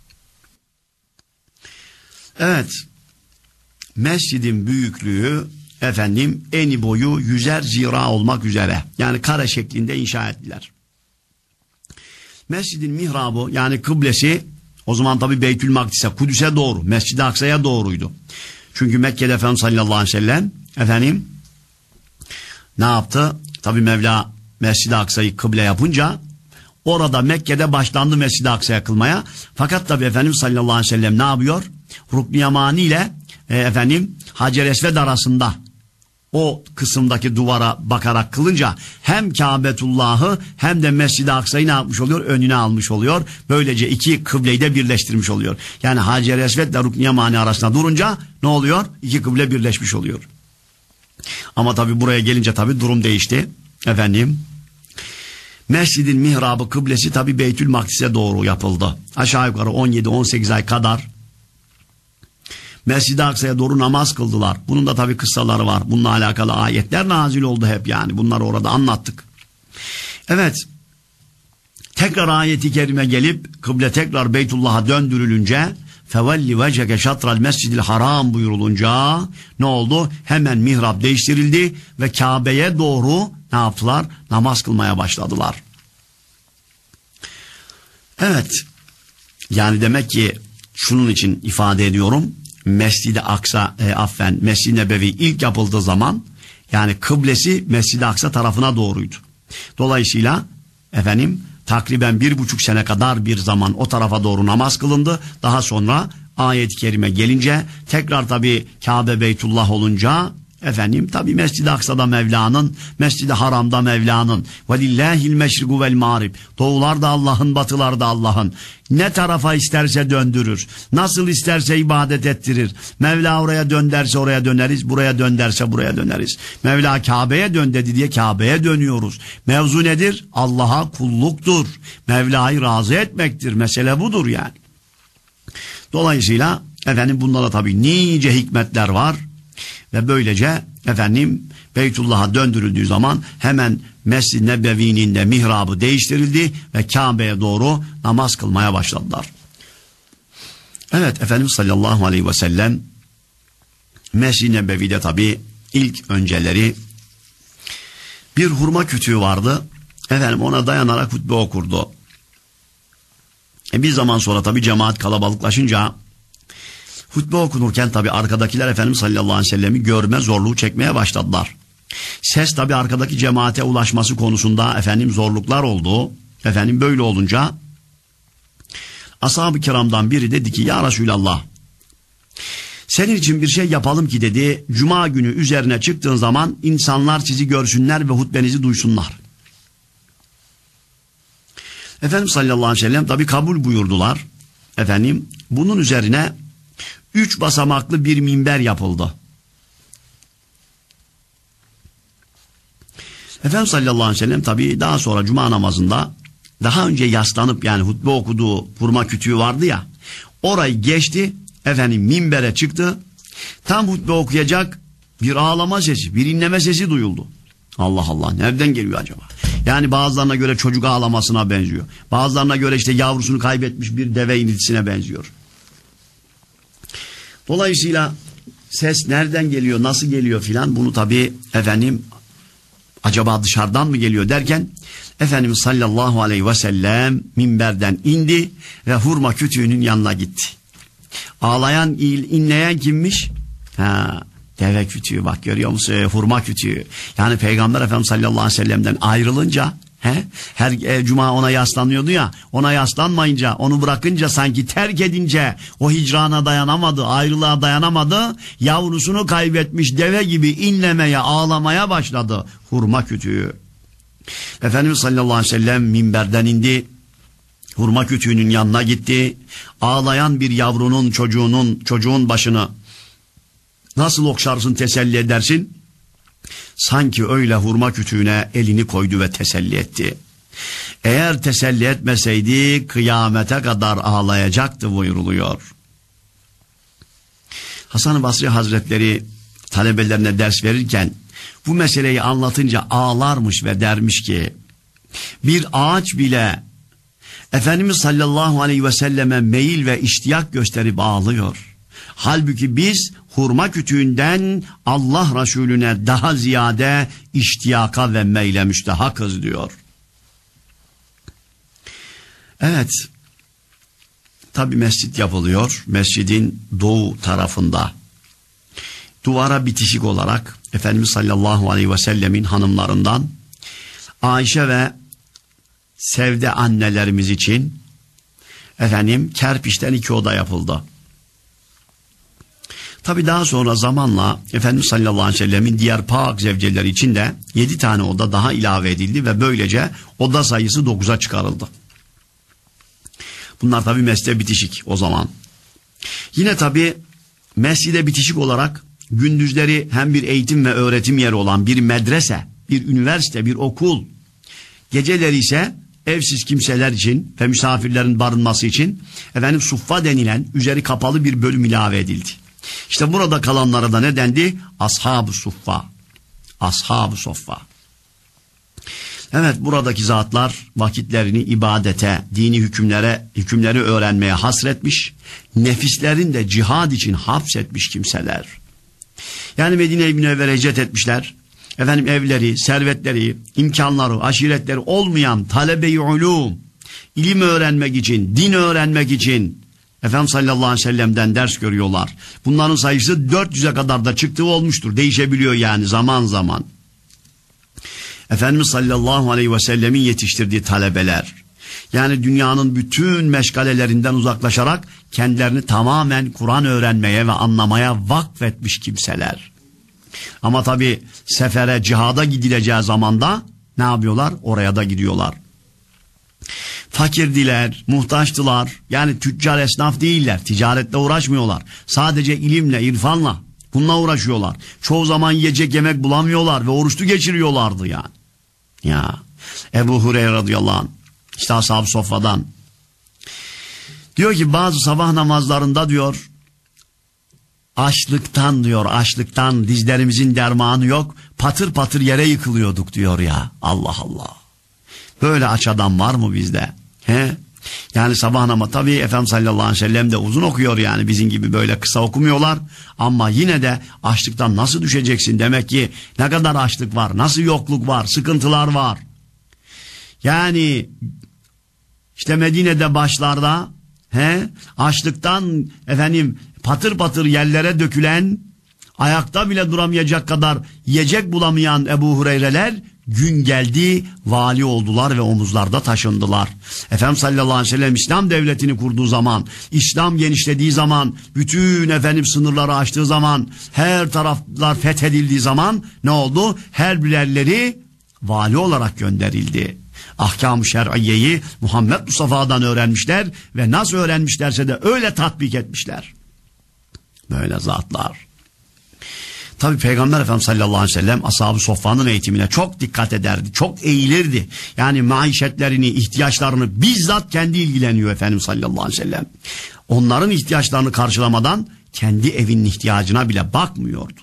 Evet. Mescidin büyüklüğü efendim eni boyu yüzer zira olmak üzere. Yani kare şeklinde inşa ettiler. Mescidin mihrabı yani kıblesi o zaman tabi Beytül Makdis'e, Kudüs'e doğru, Mescid-i Aksa'ya doğruydu. Çünkü Mekke'de Efendimiz sallallahu aleyhi ve sellem efendim ne yaptı? Tabi Mevla Mescid-i Aksa'yı kıble yapınca orada Mekke'de başlandı Mescid-i Aksa'ya kılmaya. Fakat tabi Efendimiz sallallahu aleyhi ve sellem ne yapıyor? Rukn-i Yamani ile e, efendim Hacer-i Esved arasında o kısımdaki duvara bakarak kılınca hem Kâbetullah'ı hem de Mescid-i Aksa'yı ne yapmış oluyor? Önüne almış oluyor. Böylece iki kıbleyi de birleştirmiş oluyor. Yani Hacer-i Esved ile Rukn-i Yemani arasında durunca ne oluyor? İki kıble birleşmiş oluyor. Ama tabi buraya gelince tabi durum değişti. Efendim, Mescidin mihrabı, kıblesi tabi Beytül Makdis'e doğru yapıldı. Aşağı yukarı on yedi on sekiz ay kadar Mescid-i Aksa'ya doğru namaz kıldılar. Bunun da tabi kıssaları var. Bununla alakalı ayetler nazil oldu hep yani. Bunları orada anlattık. Evet. Tekrar ayeti kerime gelip kıble tekrar Beytullah'a döndürülünce fevelli veceke şatral mescidil haram buyurulunca ne oldu? Hemen mihrap değiştirildi ve Kabe'ye doğru ne yaptılar? Namaz kılmaya başladılar. Evet. Yani demek ki şunun için ifade ediyorum. Mescid-i Aksa, e, affen, Mescid-i Nebevi ilk yapıldığı zaman yani kıblesi Mescid-i Aksa tarafına doğruydu. Dolayısıyla efendim takriben bir buçuk sene kadar bir zaman o tarafa doğru namaz kılındı. Daha sonra ayet-i kerime gelince tekrar tabi Kabe Beytullah olunca efendim tabi Mescid-i Aksa'da Mevla'nın, Mescid-i Haram'da Mevla'nın, velillahil meşriku vel mağrib, doğular da Allah'ın, batılar da Allah'ın, ne tarafa isterse döndürür, nasıl isterse ibadet ettirir. Mevla oraya dön derse oraya döneriz, buraya dön derse buraya döneriz. Mevla Kabe'ye dön dedi diye Kabe'ye dönüyoruz. Mevzu nedir? Allah'a kulluktur, Mevla'yı razı etmektir, mesele budur yani. Dolayısıyla efendim bunda da tabii nice hikmetler var. Ve böylece efendim Beytullah'a döndürüldüğü zaman hemen Mescid-i Nebevi'nin de mihrabı değiştirildi ve Kabe'ye doğru namaz kılmaya başladılar. Evet, Efendimiz sallallahu aleyhi ve sellem Mescid-i Nebevi'de tabi ilk önceleri bir hurma kütüğü vardı. Efendim ona dayanarak hutbe okurdu. E bir zaman sonra tabi cemaat kalabalıklaşınca hutbe okunurken tabi arkadakiler Efendimiz sallallahu aleyhi ve sellem'i görme zorluğu çekmeye başladılar. Ses tabi arkadaki cemaate ulaşması konusunda efendim zorluklar oldu. Efendim böyle olunca ashab-ı kiramdan biri dedi ki ya Resulallah senin için bir şey yapalım ki dedi, cuma günü üzerine çıktığın zaman insanlar sizi görsünler ve hutbenizi duysunlar. Efendimiz sallallahu aleyhi ve sellem tabi kabul buyurdular. Efendim bunun üzerine üç basamaklı bir minber yapıldı. Efendimiz sallallahu aleyhi ve sellem tabi daha sonra cuma namazında daha önce yaslanıp yani hutbe okuduğu hurma kütüğü vardı ya, orayı geçti, efendim minbere çıktı, tam hutbe okuyacak, bir ağlama sesi, bir inleme sesi duyuldu. Allah Allah, nereden geliyor acaba? Yani bazılarına göre çocuk ağlamasına benziyor. Bazılarına göre işte yavrusunu kaybetmiş bir deve iniltisine benziyor. Dolayısıyla ses nereden geliyor, nasıl geliyor filan, bunu tabi efendim acaba dışarıdan mı geliyor derken Efendimiz sallallahu aleyhi ve sellem minberden indi ve hurma kütüğünün yanına gitti. Ağlayan, inleyen kimmiş? Ha, deve kütüğü, bak görüyor musun? Hurma kütüğü. Yani Peygamber Efendimiz sallallahu aleyhi ve sellem'den ayrılınca he, her e, cuma ona yaslanıyordu ya, ona yaslanmayınca, onu bırakınca, sanki terk edince o hicrana dayanamadı, ayrılığa dayanamadı, yavrusunu kaybetmiş deve gibi inlemeye, ağlamaya başladı hurma kütüğü. Efendimiz sallallahu aleyhi ve sellem minberden indi, hurma kütüğünün yanına gitti, ağlayan bir yavrunun, çocuğunun, çocuğun başını nasıl okşarsın, teselli edersin? Sanki öyle hurma kütüğüne elini koydu ve teselli etti. Eğer teselli etmeseydi kıyamete kadar ağlayacaktı buyuruluyor. Hasan-ı Basri Hazretleri talebelerine ders verirken bu meseleyi anlatınca ağlarmış ve dermiş ki bir ağaç bile Efendimiz sallallahu aleyhi ve selleme meyil ve iştiyak gösterip ağlıyor. Halbuki biz hurma kütüğünden Allah Resulüne daha ziyade iştiyaka ve meyle müstehakız diyor. Evet, tabi mescit yapılıyor. Mescidin doğu tarafında duvara bitişik olarak Efendimiz sallallahu aleyhi ve sellemin hanımlarından Ayşe ve Sevde annelerimiz için efendim kerpiçten iki oda yapıldı. Tabi daha sonra zamanla Efendimiz sallallahu aleyhi ve sellemin diğer pak zevceleri için de yedi tane oda daha ilave edildi ve böylece oda sayısı dokuza çıkarıldı. Bunlar tabi mescide bitişik o zaman. Yine tabi mescide bitişik olarak gündüzleri hem bir eğitim ve öğretim yeri olan bir medrese, bir üniversite, bir okul, geceleri ise evsiz kimseler için ve misafirlerin barınması için efendim suffa denilen üzeri kapalı bir bölüm ilave edildi. İşte burada kalanlara da ne dendi? Ashab-ı suffa. Ashab-ı suffa. Evet, buradaki zatlar vakitlerini ibadete, dini hükümlere, hükümleri öğrenmeye hasretmiş, nefislerin de cihad için hapsetmiş kimseler. Yani Medine-i Münevvere'ye hicret etmişler. Efendim evleri, servetleri, imkanları, aşiretleri olmayan talebe-i ulûm, ilim öğrenmek için, din öğrenmek için Efendimiz sallallahu aleyhi ve sellem'den ders görüyorlar. Bunların sayısı dört yüze kadar da çıktığı olmuştur. Değişebiliyor yani zaman zaman. Efendimiz sallallahu aleyhi ve sellemin yetiştirdiği talebeler, yani dünyanın bütün meşgalelerinden uzaklaşarak kendilerini tamamen Kur'an öğrenmeye ve anlamaya vakfetmiş kimseler. Ama tabi sefere, cihada gidileceği zamanda ne yapıyorlar? Oraya da gidiyorlar. Fakirdiler, muhtaçtılar. Yani tüccar esnaf değiller. Ticaretle uğraşmıyorlar. Sadece ilimle, irfanla bununla uğraşıyorlar. Çoğu zaman yiyecek yemek bulamıyorlar ve oruçlu geçiriyorlardı yani. Ya Ebu Hureyre radıyallahu anh, işte Ashab-ı Soffa'dan diyor ki bazı sabah namazlarında diyor açlıktan diyor açlıktan dizlerimizin dermanı yok, patır patır yere yıkılıyorduk diyor ya. Allah Allah. Böyle aç adam var mı bizde? He? Yani sabah namazı tabii Efendimiz sallallahu aleyhi ve sellem de uzun okuyor, yani bizim gibi böyle kısa okumuyorlar. Ama yine de açlıktan nasıl düşeceksin? Demek ki ne kadar açlık var, nasıl yokluk var, sıkıntılar var. Yani işte Medine'de başlarda he, açlıktan efendim patır patır yerlere dökülen, ayakta bile duramayacak kadar yiyecek bulamayan Ebu Hureyreler gün geldi vali oldular ve omuzlarda taşındılar. Efendimiz sallallahu aleyhi ve sellem İslam devletini kurduğu zaman, İslam genişlediği zaman, bütün efendim sınırları açtığı zaman, her taraflar fethedildiği zaman ne oldu? Her birerleri vali olarak gönderildi. Ahkam-ı şer'iyeyi Muhammed Mustafa'dan öğrenmişler ve nasıl öğrenmişlerse de öyle tatbik etmişler. Böyle zatlar. Tabi Peygamber Efendimiz sallallahu aleyhi ve sellem Ashab-ı Soffa'nın eğitimine çok dikkat ederdi. Çok eğilirdi. Yani maişetlerini, ihtiyaçlarını bizzat kendi ilgileniyor Efendimiz sallallahu aleyhi ve sellem. Onların ihtiyaçlarını karşılamadan kendi evinin ihtiyacına bile bakmıyordu.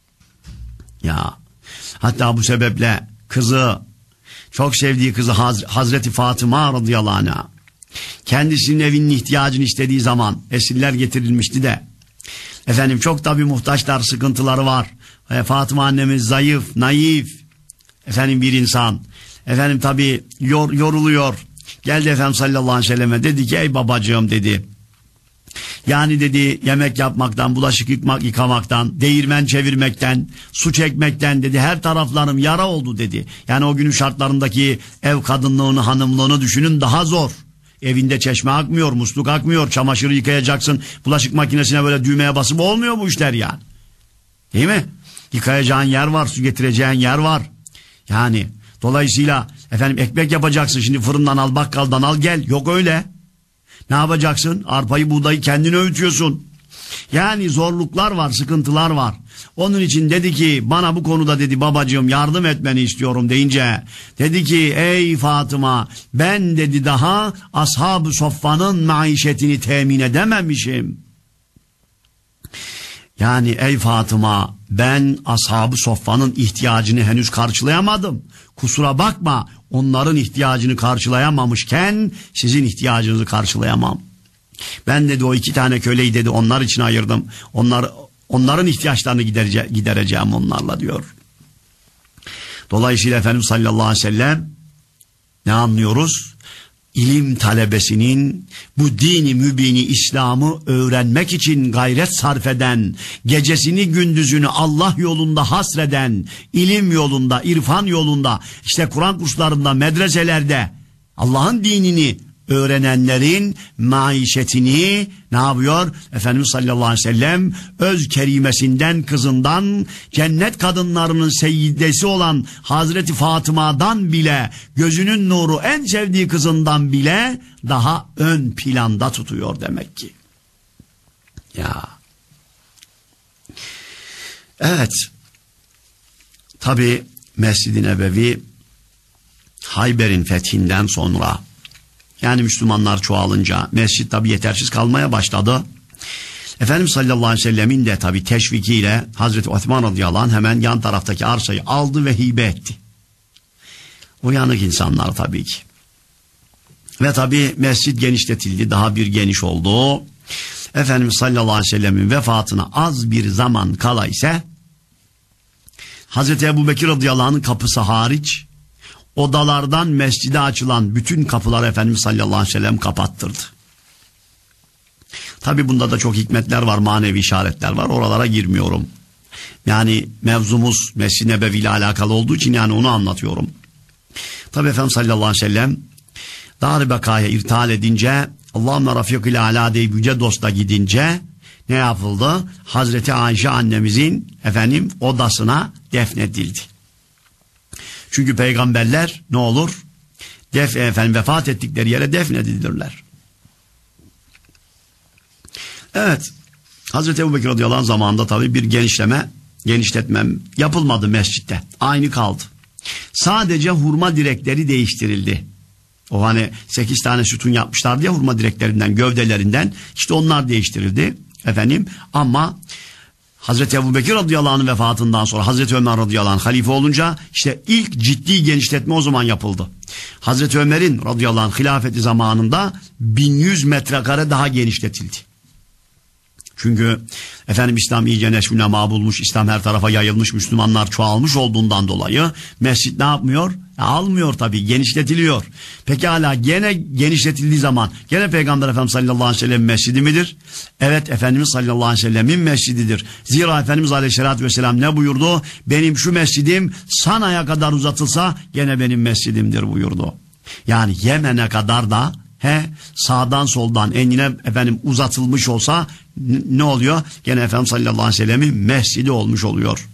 Ya hatta bu sebeple kızı, çok sevdiği kızı Haz Hazreti Fatıma radıyallahu anh'a, kendisinin evinin ihtiyacını istediği zaman esirler getirilmişti de efendim çok tabi muhtaçlar, sıkıntıları var. E, Fatıma annemiz zayıf, naif efendim bir insan. Efendim tabi yor, yoruluyor. Geldi Efendimiz sallallahu aleyhi ve selleme, dedi ki ey babacığım dedi. Yani dedi yemek yapmaktan, bulaşık yıkmak, yıkamaktan, değirmen çevirmekten, su çekmekten dedi her taraflarım yara oldu dedi. Yani o günün şartlarındaki ev kadınlığını, hanımlığını düşünün, daha zor. Evinde çeşme akmıyor, musluk akmıyor, çamaşırı yıkayacaksın, bulaşık makinesine böyle düğmeye basıp olmuyor bu işler yani. Değil mi? Yıkayacağın yer var, su getireceğin yer var. Yani dolayısıyla efendim ekmek yapacaksın, şimdi fırından al, bakkaldan al gel, yok öyle. Ne yapacaksın? Arpayı, buğdayı kendin öğütüyorsun. Yani zorluklar var, sıkıntılar var. Onun için dedi ki bana bu konuda dedi babacığım yardım etmeni istiyorum deyince dedi ki ey Fatıma, ben dedi daha Ashab-ı Soffa'nın maişetini temin edememişim. Yani ey Fatıma, ben Ashab-ı Soffa'nın ihtiyacını henüz karşılayamadım. Kusura bakma, onların ihtiyacını karşılayamamışken sizin ihtiyacınızı karşılayamam. Ben dedi o iki tane köleyi dedi onlar için ayırdım. Onlar, onların ihtiyaçlarını giderece, gidereceğim onlarla diyor. Dolayısıyla Efendimiz sallallahu aleyhi ve sellem ne anlıyoruz? İlim talebesinin bu dini mübini İslam'ı öğrenmek için gayret sarf eden, gecesini gündüzünü Allah yolunda hasreden, ilim yolunda, irfan yolunda, işte Kur'an kurslarında, medreselerde Allah'ın dinini öğrenenlerin maişetini ne yapıyor? Efendimiz sallallahu aleyhi ve sellem öz kerimesinden, kızından, cennet kadınlarının seyyidesi olan Hazreti Fatıma'dan bile, gözünün nuru en sevdiği kızından bile daha ön planda tutuyor demek ki. Ya. Evet. Tabi Mescid-i Nebevi Hayber'in fethinden sonra, yani Müslümanlar çoğalınca mescid tabi yetersiz kalmaya başladı. Efendimiz sallallahu aleyhi ve sellemin de tabi teşvikiyle Hazreti Osman radıyallahu anh hemen yan taraftaki arsayı aldı ve hibe etti. Uyanık insanlar tabii ki. Ve tabi mescid genişletildi, daha bir geniş oldu. Efendimiz sallallahu aleyhi ve sellemin vefatına az bir zaman kala ise Hazreti Ebubekir radıyallahu anh'ın kapısı hariç odalardan mescide açılan bütün kapıları Efendimiz sallallahu aleyhi ve sellem kapattırdı. Tabi bunda da çok hikmetler var, manevi işaretler var, oralara girmiyorum. Yani mevzumuz Mescid-i Nebevi ile alakalı olduğu için yani onu anlatıyorum. Tabi Efendimiz sallallahu aleyhi ve sellem Dar-ı Beka'ya irtihal edince, Allahümme Rafiq-ile Ala deyip yüce dosta gidince ne yapıldı? Hazreti Ayşe annemizin efendim odasına defnedildi. Çünkü peygamberler ne olur? Def, efendim, vefat ettikleri yere defnedilirler. Evet. Hazreti Ebubekir radıyallahu anh zamanında tabii bir genişleme, genişletme yapılmadı mescitte. Aynı kaldı. Sadece hurma direkleri değiştirildi. O hani sekiz tane sütun yapmışlardı ya hurma direklerinden, gövdelerinden. İşte onlar değiştirildi. Efendim ama Hazreti Ebubekir radıyallahu anh'ın vefatından sonra Hazreti Ömer radıyallahu anh halife olunca işte ilk ciddi genişletme o zaman yapıldı. Hazreti Ömer'in radıyallahu anh hilafeti zamanında bin yüz metrekare daha genişletildi. Çünkü efendim İslam iyice neşvine ma bulmuş, İslam her tarafa yayılmış, Müslümanlar çoğalmış olduğundan dolayı mescit ne yapmıyor? E, almıyor tabii, genişletiliyor. Pekala gene genişletildiği zaman gene Peygamber Efendimiz sallallahu aleyhi ve sellem mescidi midir? Evet, Efendimiz sallallahu aleyhi ve sellemin mescididir. Zira Efendimiz aleyhissalatü vesselam ne buyurdu? Benim şu mescidim Sana'ya kadar uzatılsa gene benim mescidimdir buyurdu. Yani Yemen'e kadar da he sağdan soldan enine efendim uzatılmış olsa ne oluyor? Gene Efendimiz sallallahu aleyhi ve sellemin mescidi olmuş oluyor.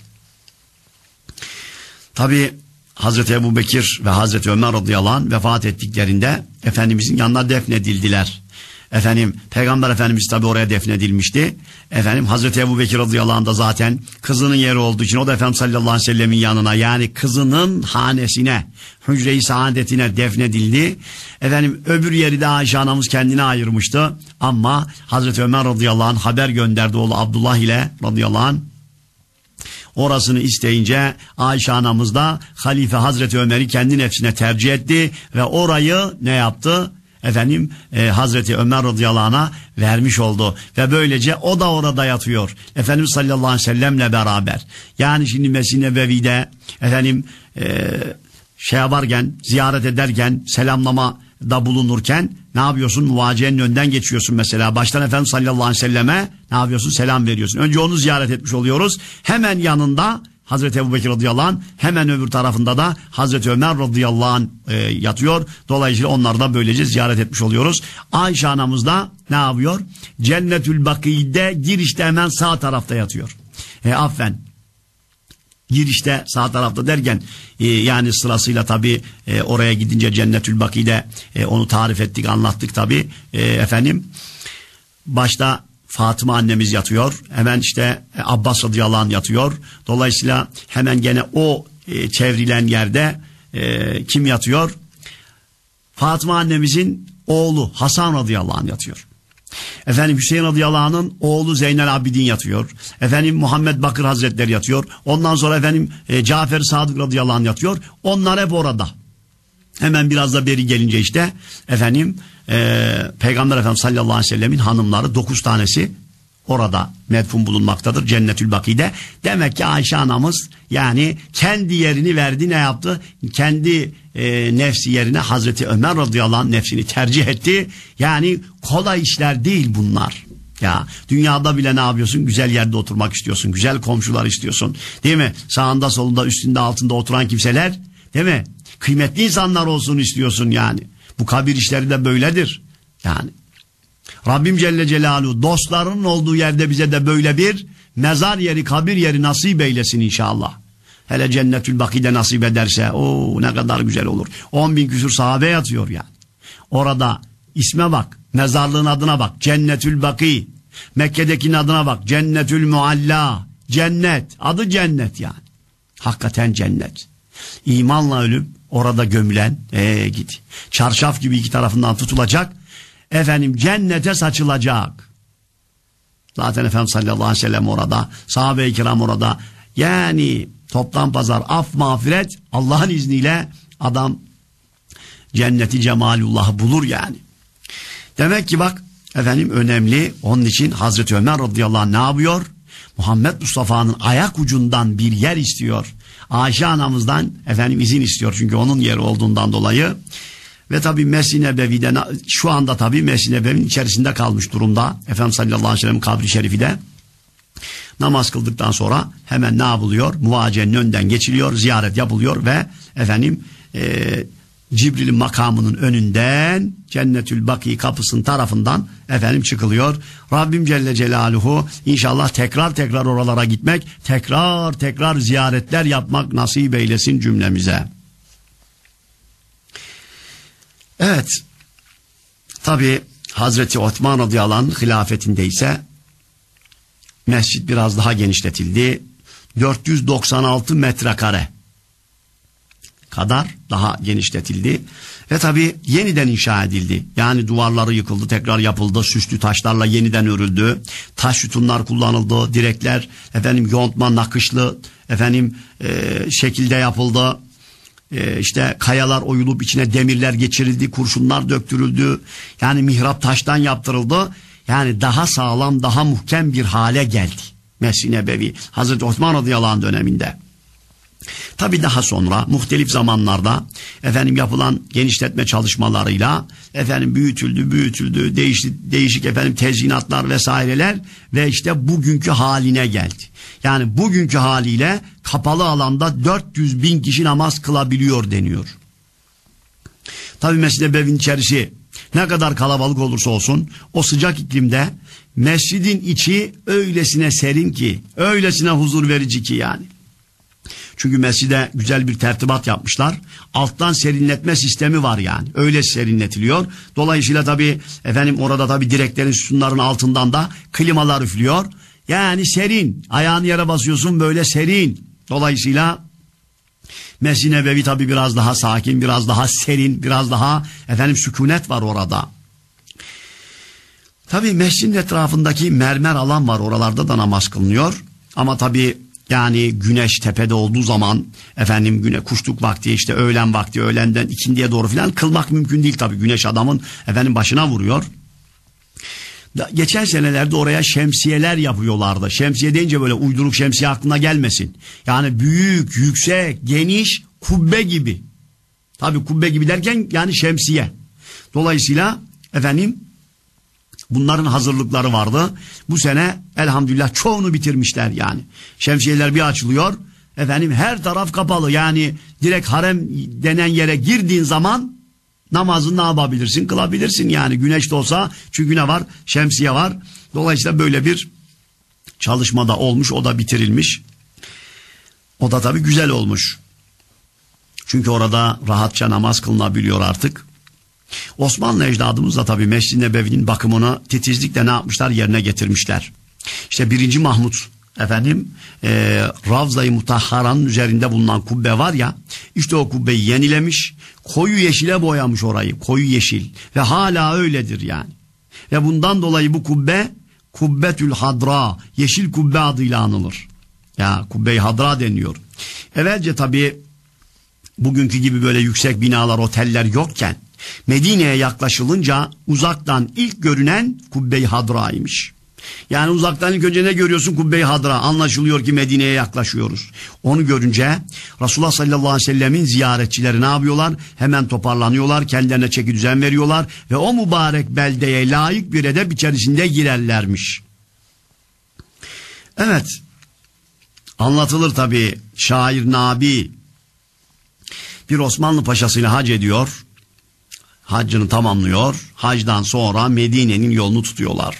Tabi Hazreti Ebubekir ve Hazreti Ömer radıyallahu anh vefat ettiklerinde Efendimizin yanına defnedildiler. Efendim Peygamber Efendimiz tabi oraya defnedilmişti. Efendim Hazreti Ebubekir radıyallahu anh da zaten kızının yeri olduğu için o da Efendimiz sallallahu aleyhi ve sellemin yanına, yani kızının hanesine, hücre-i saadetine defnedildi. Efendim öbür yeri de Ayşe anamız kendine ayırmıştı. Ama Hazreti Ömer radıyallahu anh haber gönderdi oğlu Abdullah ile radıyallahu anh. Orasını isteyince Ayşe anamız da Halife Hazreti Ömer'i kendi nefsine tercih etti ve orayı ne yaptı? Efendim e, Hazreti Ömer radıyallahu anh'a vermiş oldu ve böylece o da orada yatıyor Efendimiz sallallahu aleyhi ve sellemle beraber. Yani şimdi Mescid-i Nebevi'de efendim e, şey yaparken, ziyaret ederken, selamlama da bulunurken ne yapıyorsun? Muvacihenin önden geçiyorsun mesela. Baştan Efendimiz sallallahu aleyhi ve selleme ne yapıyorsun? Selam veriyorsun. Önce onu ziyaret etmiş oluyoruz. Hemen yanında Hazreti Ebubekir radıyallahu anh, hemen öbür tarafında da Hazreti Ömer radıyallahu anh e, yatıyor. Dolayısıyla onları da böylece ziyaret etmiş oluyoruz. Ayşe anamız da ne yapıyor? Cennetül Bakî'de girişte hemen sağ tarafta yatıyor. E, affen. Girişte sağ tarafta derken e, yani sırasıyla tabi e, oraya gidince Cennetül Bakî'de e, onu tarif ettik, anlattık tabi e, efendim. Başta Fatıma annemiz yatıyor. Hemen işte Abbas radıyallahu anh yatıyor. Dolayısıyla hemen gene o e, çevrilen yerde e, kim yatıyor? Fatıma annemizin oğlu Hasan radıyallahu anh yatıyor. Efendim Hüseyin radıyallahu anh'ın oğlu Zeynel Abidin yatıyor. Efendim Muhammed Bakır Hazretleri yatıyor. Ondan sonra efendim e, Cafer Sadık radıyallahu anh yatıyor. Onlar hep orada. Hemen biraz da beri gelince işte efendim e, Peygamber Efendimiz sallallahu aleyhi ve sellemin hanımları dokuz tanesi orada medfun bulunmaktadır Cennetül Bakî'de. Demek ki Ayşe anamız yani kendi yerini verdi, ne yaptı? Kendi e, nefsi yerine Hazreti Ömer radıyallahu anh nefsini tercih etti. Yani kolay işler değil bunlar. Ya dünyada bile ne yapıyorsun? Güzel yerde oturmak istiyorsun. Güzel komşular istiyorsun. Değil mi? Sağında solunda üstünde altında oturan kimseler, değil mi? Kıymetli insanlar olsun istiyorsun yani. Bu kabir işleri de böyledir. Yani Rabbim Celle Celaluhu dostlarının olduğu yerde bize de böyle bir mezar yeri, kabir yeri nasip eylesin inşallah. Hele Cennetül Baki'de nasip ederse o ne kadar güzel olur. On bin küsur sahabe yatıyor yani. Orada isme bak, mezarlığın adına bak, Cennetül Baki. Mekke'dekinin adına bak, Cennetül Mualla. Cennet, adı cennet yani. Hakikaten cennet. İmanla ölüp orada gömülen, ee git. Çarşaf gibi iki tarafından tutulacak. Efendim cennete saçılacak. Zaten Efendimiz sallallahu aleyhi ve sellem orada, sahabe-i kiram orada. Yani toplam pazar, af, mağfiret, Allah'ın izniyle adam cenneti cemalullah'ı bulur yani. Demek ki bak efendim önemli. Onun için Hazreti Ömer radıyallahu anh ne yapıyor? Muhammed Mustafa'nın ayak ucundan bir yer istiyor. Ayşe anamızdan efendim izin istiyor. Çünkü onun yeri olduğundan dolayı. Ve tabi Mescid-i Nebevi'de şu anda tabi Mescid-i Nebevi'nin içerisinde kalmış durumda. Efendimiz sallallahu aleyhi ve sellem kabri şerifi de. Namaz kıldıktan sonra hemen ne yapılıyor? Muvacenin önden geçiliyor, ziyaret yapılıyor ve efendim e, Cibril'in makamının önünden Cennetül Baki kapısının tarafından efendim çıkılıyor. Rabbim Celle Celaluhu inşallah tekrar tekrar oralara gitmek, tekrar tekrar ziyaretler yapmak nasip eylesin cümlemize. Evet. Tabi Hazreti Osman radıyallahu anh hilafetinde ise mescit biraz daha genişletildi. dört yüz doksan altı metrekare kadar daha genişletildi. Ve tabi yeniden inşa edildi. Yani duvarları yıkıldı, tekrar yapıldı, süslü taşlarla yeniden örüldü. Taş sütunlar kullanıldı, direkler efendim yontma, nakışlı efendim e, şekilde yapıldı. E, işte kayalar oyulup içine demirler geçirildi, kurşunlar döktürüldü. Yani mihrap taştan yaptırıldı. Yani daha sağlam, daha muhkem bir hale geldi Mescid-i Nebevi Hazreti Osman radıyallahu anh döneminde. Tabi daha sonra muhtelif zamanlarda efendim yapılan genişletme çalışmalarıyla efendim büyütüldü, büyütüldü, değişti, değişik efendim tezyinatlar vesaireler ve işte bugünkü haline geldi. Yani bugünkü haliyle kapalı alanda dört yüz bin kişi namaz kılabiliyor deniyor. Tabi Mescid-i Nebevi'nin içerisi ne kadar kalabalık olursa olsun o sıcak iklimde mescidin içi öylesine serin ki, öylesine huzur verici ki yani. Çünkü mescide güzel bir tertibat yapmışlar. Alttan serinletme sistemi var yani. Öyle serinletiliyor. Dolayısıyla tabii efendim orada tabii direklerin, sütunların altından da klimalar üflüyor. Yani serin. Ayağını yere basıyorsun böyle serin. Dolayısıyla Mescid-i Nebevi tabii biraz daha sakin, biraz daha serin, biraz daha efendim sükunet var orada. Tabii mescidin etrafındaki mermer alan var. Oralarda da namaz kılınıyor. Ama tabii yani güneş tepede olduğu zaman efendim güne kuşluk vakti, işte öğlen vakti, öğlenden ikindiye doğru falan kılmak mümkün değil tabii. Güneş adamın efendim başına vuruyor. Da, geçen senelerde oraya şemsiyeler yapıyorlardı. Şemsiye deyince böyle uyduruk şemsiye aklına gelmesin. Yani büyük, yüksek, geniş kubbe gibi. Tabii kubbe gibi derken yani şemsiye. Dolayısıyla efendim bunların hazırlıkları vardı. Bu sene elhamdülillah çoğunu bitirmişler yani. Şemsiyeler bir açılıyor. Efendim her taraf kapalı. Yani direkt harem denen yere girdiğin zaman namazını ne yapabilirsin? Kılabilirsin yani. Güneş de olsa, çünkü ne var? Şemsiye var. Dolayısıyla böyle bir çalışma da olmuş. O da bitirilmiş. O da tabii güzel olmuş. Çünkü orada rahatça namaz kılınabiliyor artık. Osmanlı ecdadımız da tabii Mescid-i Nebevi'nin bakımını titizlikle ne yapmışlar? Yerine getirmişler. İşte birinci Mahmud efendim e, Ravza-i Mutahhara'nın üzerinde bulunan kubbe var ya, işte o kubbeyi yenilemiş, koyu yeşile boyamış orayı, koyu yeşil, ve hala öyledir yani. Ve bundan dolayı bu kubbe Kubbetül Hadra, yeşil kubbe adıyla anılır. Ya Kubbe-i Hadra deniyor. Evvelce tabii bugünkü gibi böyle yüksek binalar, oteller yokken Medine'ye yaklaşılınca uzaktan ilk görünen Kubbe-i Hadra'ymış. Yani uzaktan ilk önce ne görüyorsun? Kubbe-i Hadra. Anlaşılıyor ki Medine'ye yaklaşıyoruz. Onu görünce Resulullah sallallahu aleyhi ve sellemin ziyaretçileri ne yapıyorlar? Hemen toparlanıyorlar, kendilerine çeki düzen veriyorlar ve o mübarek beldeye layık bir edep içerisinde girerlermiş. Evet, anlatılır tabii. Şair Nabi bir Osmanlı paşasıyla hac ediyor. haccını tamamlıyor. Hacdan sonra Medine'nin yolunu tutuyorlar.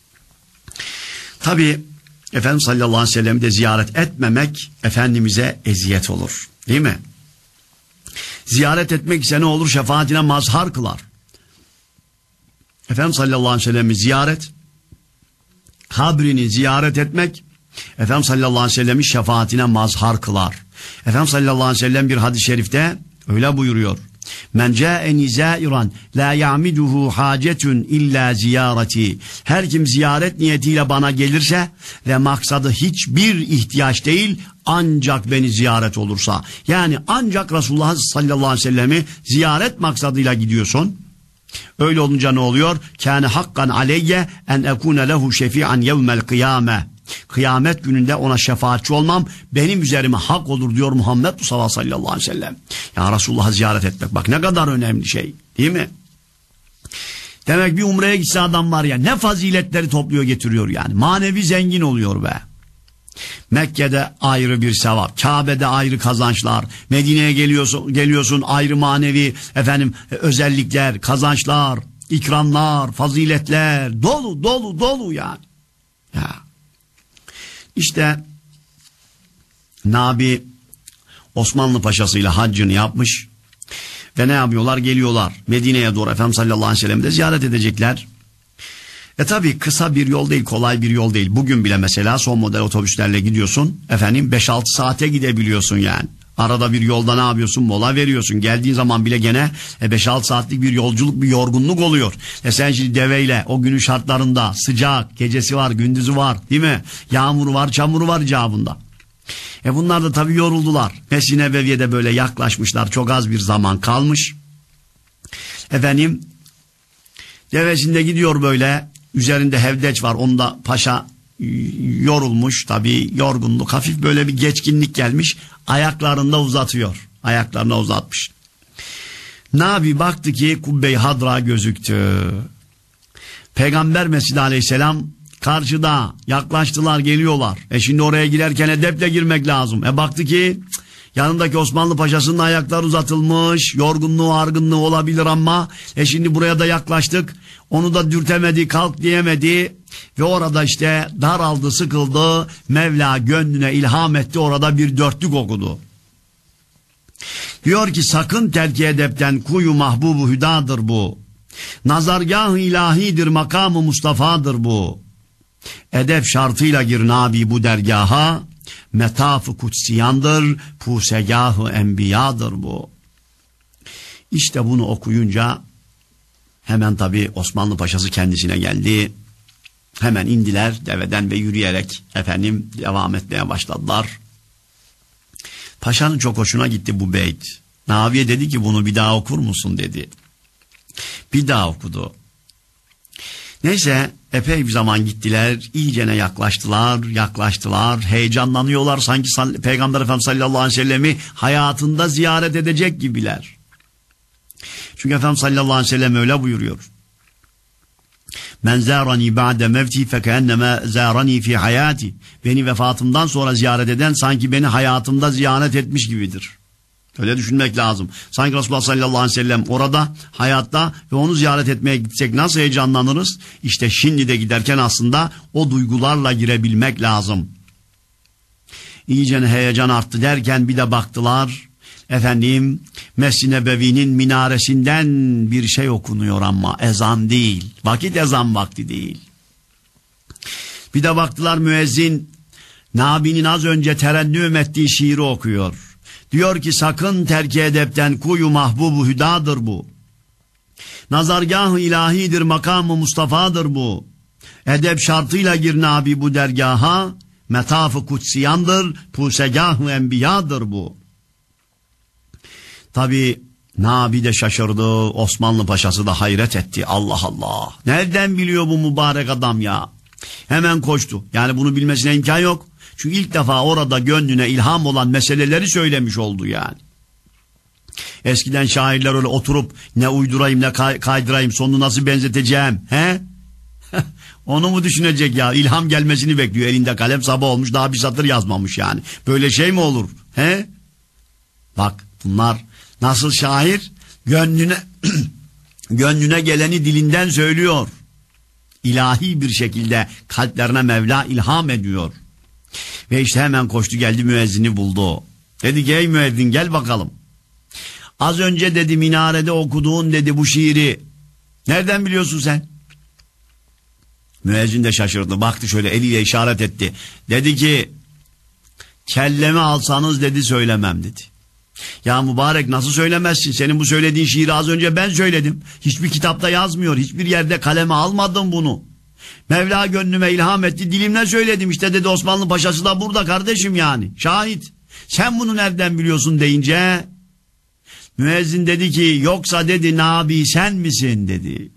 Tabi Efendimiz sallallahu aleyhi ve sellem'i de ziyaret etmemek Efendimiz'e eziyet olur. Değil mi? Ziyaret etmek ise ne olur? Şefaatine mazhar kılar. Efendimiz sallallahu aleyhi ve sellem'i ziyaret, kabrini ziyaret etmek, Efendimiz sallallahu aleyhi ve sellem'in şefaatine mazhar kılar. Efendimiz sallallahu aleyhi ve sellem bir hadis-i şerifte öyle buyuruyor. Men câeni zâiran la ya'miduhu hâcetun illa ziyareti. Her kim ziyaret niyetiyle bana gelirse ve maksadı hiçbir ihtiyaç değil ancak beni ziyaret olursa. Yani ancak Resulullah sallallahu aleyhi ve sellem'i ziyaret maksadıyla gidiyorsun. Öyle olunca ne oluyor? Kâne hakkan aleyye en ekûne lehu şefi'an yevmel kıyâme. Kıyamet gününde ona şefaatçi olmam benim üzerime hak olur diyor Muhammed Mustafa sallallahu aleyhi ve sellem. Ya Resulullah'ı ziyaret etmek bak ne kadar önemli şey değil mi? Demek bir umreye gitse adam var ya ne faziletleri topluyor getiriyor yani. Manevi zengin oluyor be. Mekke'de ayrı bir sevap, Kabe'de ayrı kazançlar, Medine'ye geliyorsun, geliyorsun ayrı manevi efendim özellikler, kazançlar, ikramlar, faziletler dolu dolu dolu yani. Ya. İşte Nabi Osmanlı Paşası'yla haccını yapmış ve ne yapıyorlar? Geliyorlar Medine'ye doğru Efendimiz sallallahu aleyhi ve sellem'i de ziyaret edecekler. E tabi kısa bir yol değil, kolay bir yol değil. Bugün bile mesela son model otobüslerle gidiyorsun. Efendim beş altı saate gidebiliyorsun yani. Arada bir yolda ne yapıyorsun? Mola veriyorsun. Geldiğin zaman bile gene e beş altı saatlik bir yolculuk, bir yorgunluk oluyor. E sen şimdi deveyle o günün şartlarında sıcak, gecesi var, gündüzü var değil mi? Yağmuru var, çamuru var icabında. E bunlar da tabi yoruldular. Mescid-i Nebevi'ye de böyle yaklaşmışlar. Çok az bir zaman kalmış. Efendim devesinde gidiyor böyle. Üzerinde hevdeç var. Onda paşa yorulmuş tabii yorgunluk hafif böyle bir geçkinlik gelmiş. Ayaklarında uzatıyor. Ayaklarına uzatmış. Nabi baktı ki Kubbe-i Hadra gözüktü. Peygamber Mescid-i Aleyhisselam karşıda yaklaştılar geliyorlar. E şimdi oraya girerken edeple girmek lazım. E baktı ki yanındaki Osmanlı Paşası'nın ayakları uzatılmış. Yorgunluğu argınlığı olabilir ama e şimdi buraya da yaklaştık. Onu da dürtemedi, kalk diyemedi ve orada işte daraldı, sıkıldı. Mevla gönlüne ilham etti, orada bir dörtlük okudu. Diyor ki sakın terki edepten kuyu mahbubu hüdadır bu. Nazargah-ı ilahidir, makamı Mustafa'dır bu. Edep şartıyla gir Nabi bu dergaha. Metaf-ı kutsiyandır, pusegah-ı enbiyadır bu. İşte bunu okuyunca hemen tabi Osmanlı Paşası kendisine geldi. Hemen indiler deveden ve yürüyerek efendim devam etmeye başladılar. Paşanın çok hoşuna gitti bu beyt. Nabi'ye dedi ki bunu bir daha okur musun dedi. Bir daha okudu. Neyse epey bir zaman gittiler. İyicene yaklaştılar, yaklaştılar. Heyecanlanıyorlar sanki Peygamber Efendimiz sallallahu aleyhi ve sellem'i hayatında ziyaret edecek gibiler. Çünkü Efendimiz sallallahu aleyhi ve sellem öyle buyuruyor. Men zârani ba'de mevti fekenneme zârani fi hayati. Beni vefatımdan sonra ziyaret eden sanki beni hayatımda ziyaret etmiş gibidir. Öyle düşünmek lazım. Sanki Resulullah sallallahu aleyhi ve sellem orada hayatta ve onu ziyaret etmeye gitsek nasıl heyecanlanırız? İşte şimdi de giderken aslında o duygularla girebilmek lazım. İyice heyecan arttı derken bir de baktılar. Efendim Mescid-i Nebevi'nin minaresinden bir şey okunuyor ama ezan değil. Vakit ezan vakti değil. Bir de baktılar müezzin Nabi'nin az önce terennüm ettiği şiiri okuyor. Diyor ki sakın terki edepten kuyu mahbubu hüdadır bu. Nazargah-ı ilahidir, makamı Mustafa'dır bu. Edep şartıyla gir Nabi bu dergaha. Metaf-ı kutsiyandır, pusegah-ı enbiyadır bu. Tabi Nabi de şaşırdı, Osmanlı Paşası da hayret etti. Allah Allah, nereden biliyor bu mübarek adam ya? Hemen koştu. Yani bunu bilmesine imkan yok. Çünkü ilk defa orada gönlüne ilham olan meseleleri söylemiş oldu yani. Eskiden şairler öyle oturup ne uydurayım ne kay kaydırayım sonunu nasıl benzeteceğim he? Onu mu düşünecek ya? İlham gelmesini bekliyor. Elinde kalem sabah olmuş daha bir satır yazmamış yani. Böyle şey mi olur? He? Bak bunlar nasıl şair? Gönlüne Gönlüne geleni dilinden söylüyor. İlahi bir şekilde kalplerine Mevla ilham ediyor. Ve işte hemen koştu geldi müezzini buldu. Dedi ki ey müezzin gel bakalım. Az önce dedi minarede okuduğun dedi bu şiiri nereden biliyorsun sen? Müezzin de şaşırdı. Baktı şöyle eliyle işaret etti. Dedi ki kellemi alsanız dedi söylemem dedi. Ya mübarek nasıl söylemezsin? Senin bu söylediğin şiiri az önce ben söyledim. Hiçbir kitapta yazmıyor. Hiçbir yerde kaleme almadım bunu. Mevla gönlüme ilham etti. Dilimle söyledim. İşte dedi Osmanlı Paşası da burada kardeşim yani. Şahit. Sen bunu nereden biliyorsun deyince müezzin dedi ki yoksa dedi Nabi sen misin dedi.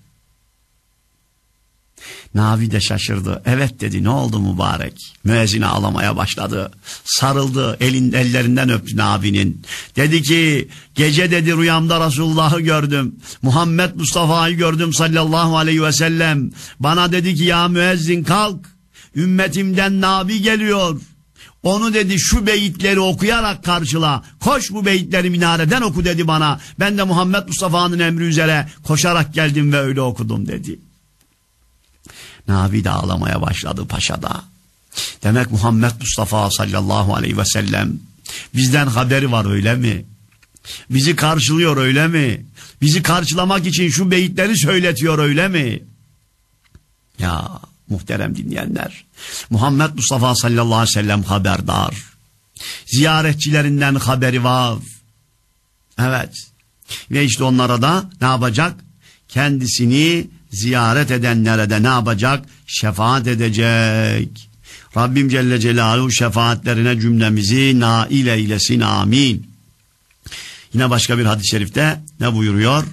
Nabi de şaşırdı. Evet dedi ne oldu mübarek? Müezzine ağlamaya başladı. Sarıldı elin, ellerinden öptü Nabi'nin. Dedi ki gece dedi rüyamda Resulullah'ı gördüm. Muhammed Mustafa'yı gördüm sallallahu aleyhi ve sellem. Bana dedi ki ya müezzin kalk. Ümmetimden Nabi geliyor. Onu dedi şu beyitleri okuyarak karşıla. Koş bu beyitleri minareden oku dedi bana. Ben de Muhammed Mustafa'nın emri üzere koşarak geldim ve öyle okudum dedi. Nabi de ağlamaya başladı paşada. Demek Muhammed Mustafa sallallahu aleyhi ve sellem bizden haberi var öyle mi? Bizi karşılıyor öyle mi? Bizi karşılamak için şu beyitleri söyletiyor öyle mi? Ya muhterem dinleyenler, Muhammed Mustafa sallallahu aleyhi ve sellem haberdar. Ziyaretçilerinden haberi var. Evet. Ve işte onlara da ne yapacak? Kendisini ziyaret edenlere de ne yapacak? Şefaat edecek. Rabbim Celle Celaluhu şefaatlerine cümlemizi nail eylesin. Amin. Yine başka bir hadis-i şerifte ne buyuruyor?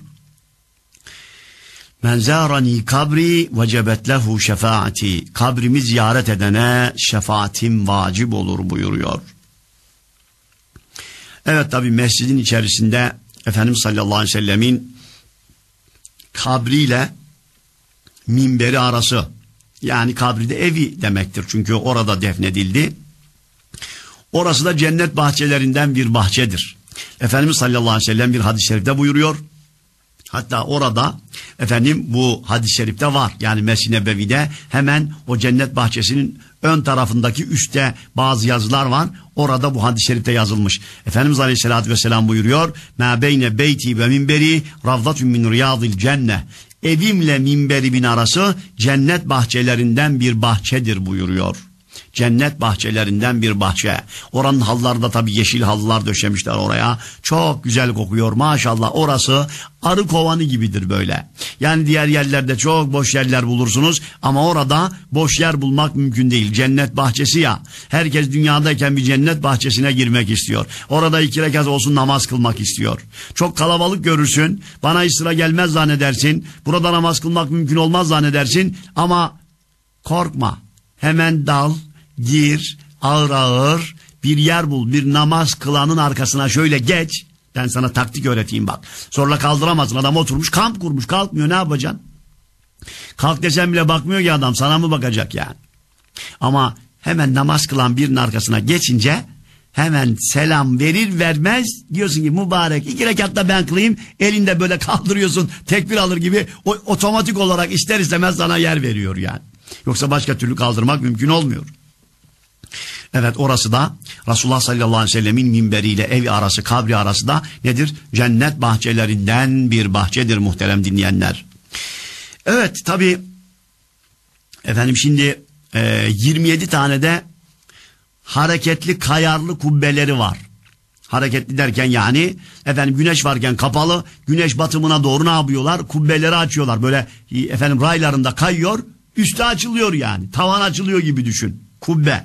Men zârani kabri vecebet lehu şefaati. Kabrimi ziyaret edene şefaatim vacip olur buyuruyor. Evet tabi mescidin içerisinde Efendimiz sallallahu aleyhi ve sellemin kabriyle minberi arası, yani kabri de evi demektir çünkü orada defnedildi. Orası da cennet bahçelerinden bir bahçedir. Efendimiz sallallahu aleyhi ve sellem bir hadis-i şerifte buyuruyor. Hatta orada efendim bu hadis-i şerifte var. Yani Mescid-i Nebevi'de hemen o cennet bahçesinin ön tarafındaki üstte bazı yazılar var. Orada bu hadis-i şerifte yazılmış. Efendimiz aleyhissalatü vesselam buyuruyor. مَا بَيْنَ بَيْتِي وَمِنْبَرِي رَوْضَةٌ مِنْ رِيَاضِ الْجَنَّةِ. Evimle minberimin arası cennet bahçelerinden bir bahçedir buyuruyor. Cennet bahçelerinden bir bahçe. Oranın halıları da tabii yeşil halılar döşemişler oraya. Çok güzel kokuyor maşallah. Orası arı kovanı gibidir böyle. Yani diğer yerlerde çok boş yerler bulursunuz ama orada boş yer bulmak mümkün değil. Cennet bahçesi ya. Herkes dünyadayken bir cennet bahçesine girmek istiyor. Orada iki rekat olsun namaz kılmak istiyor. Çok kalabalık görürsün. Bana hiç sıra gelmez zannedersin. Burada namaz kılmak mümkün olmaz zannedersin. Ama korkma. Hemen dal. Gir, ağır ağır bir yer bul, bir namaz kılanın arkasına şöyle geç. Ben sana taktik öğreteyim bak. Sonra kaldıramazsın, adam oturmuş kamp kurmuş, kalkmıyor, ne yapacaksın? Kalk desem bile bakmıyor ki adam, sana mı bakacak yani? Ama hemen namaz kılan birinin arkasına geçince hemen selam verir vermez diyorsun ki mübarek iki rekatta ben kılayım, elinde böyle kaldırıyorsun, tekbir alır gibi, o otomatik olarak ister istemez sana yer veriyor yani. Yoksa başka türlü kaldırmak mümkün olmuyor. Evet, orası da Resulullah sallallahu aleyhi ve sellemin minberiyle ev arası, kabri arası da nedir? Cennet bahçelerinden bir bahçedir muhterem dinleyenler. Evet tabi efendim şimdi e, yirmi yedi tane de hareketli kayarlı kubbeleri var. Hareketli derken yani efendim güneş varken kapalı, güneş batımına doğru ne yapıyorlar? Kubbeleri açıyorlar. Böyle efendim raylarında kayıyor, üstü açılıyor yani. Tavan açılıyor gibi düşün. Kubbe.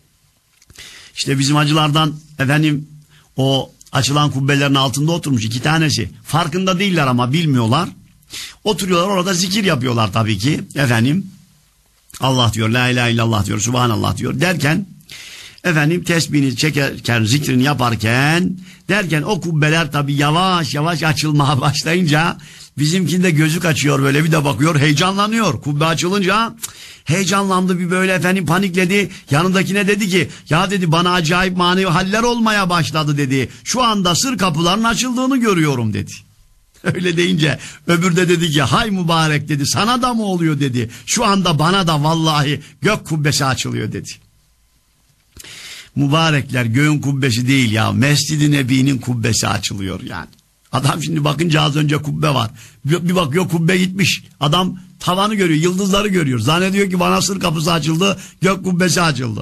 İşte bizim hacılardan efendim o açılan kubbelerin altında oturmuş iki tanesi. Farkında değiller ama bilmiyorlar. Oturuyorlar orada, zikir yapıyorlar tabii ki. Efendim Allah diyor, la ilahe illallah diyor, subhanallah diyor derken efendim tesbihini çekerken, zikrini yaparken derken o kubbeler tabii yavaş yavaş açılmaya başlayınca bizimkinde gözü kaçıyor, böyle bir de bakıyor, heyecanlanıyor. Kubbe açılınca heyecanlandı, bir böyle efendim panikledi. Yanındakine dedi ki ya dedi bana acayip manevi haller olmaya başladı dedi. Şu anda sır kapılarının açıldığını görüyorum dedi. Öyle deyince öbür de dedi ki hay mübarek dedi, sana da mı oluyor dedi. Şu anda bana da vallahi gök kubbesi açılıyor dedi. Mübarekler, göğün kubbesi değil ya, Mescid-i Nebi'nin kubbesi açılıyor yani. Adam şimdi bakınca az önce kubbe var. Bir, bir bakıyor kubbe gitmiş. Adam tavanı görüyor, yıldızları görüyor. Zannediyor ki bana sır kapısı açıldı, gök kubbesi açıldı.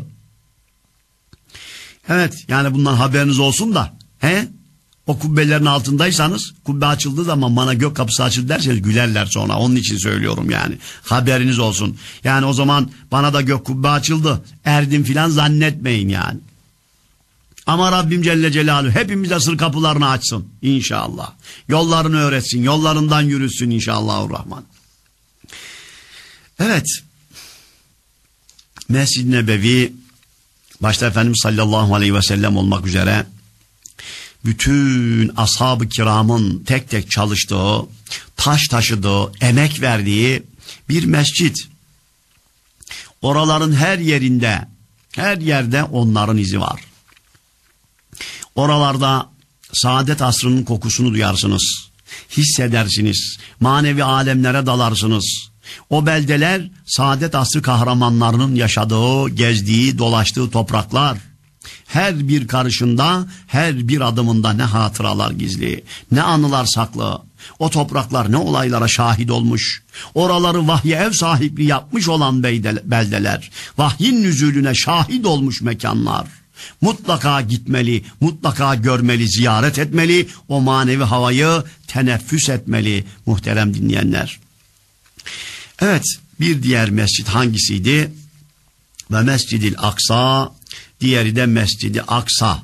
Evet, yani bundan haberiniz olsun da he? O kubbelerin altındaysanız, kubbe açıldığı zaman bana gök kapısı açıldı derseniz gülerler sonra. Onun için söylüyorum yani. Haberiniz olsun. Yani o zaman bana da gök kubbe açıldı, erdim filan zannetmeyin yani. Ama Rabbim Celle Celaluhu hepimize sır kapılarını açsın inşallah. Yollarını öğretsin, yollarından yürüsün inşallahurrahman. Evet. Mescid-i Nebevi başta Efendimiz sallallahu aleyhi ve sellem olmak üzere bütün ashab-ı kiramın tek tek çalıştığı, taş taşıdığı, emek verdiği bir mescit. Oraların her yerinde, her yerde onların izi var. Oralarda saadet asrının kokusunu duyarsınız, hissedersiniz, manevi alemlere dalarsınız. O beldeler saadet asrı kahramanlarının yaşadığı, gezdiği, dolaştığı topraklar. Her bir karışında, her bir adımında ne hatıralar gizli, ne anılar saklı. O topraklar ne olaylara şahit olmuş. Oraları vahye ev sahipliği yapmış olan beldeler, vahyin nüzulüne şahit olmuş mekanlar. Mutlaka gitmeli, mutlaka görmeli, ziyaret etmeli, o manevi havayı teneffüs etmeli muhterem dinleyenler. Evet, bir diğer mescit hangisiydi? Ve Mescid-i Aksa, diğeri de Mescid-i Aksa.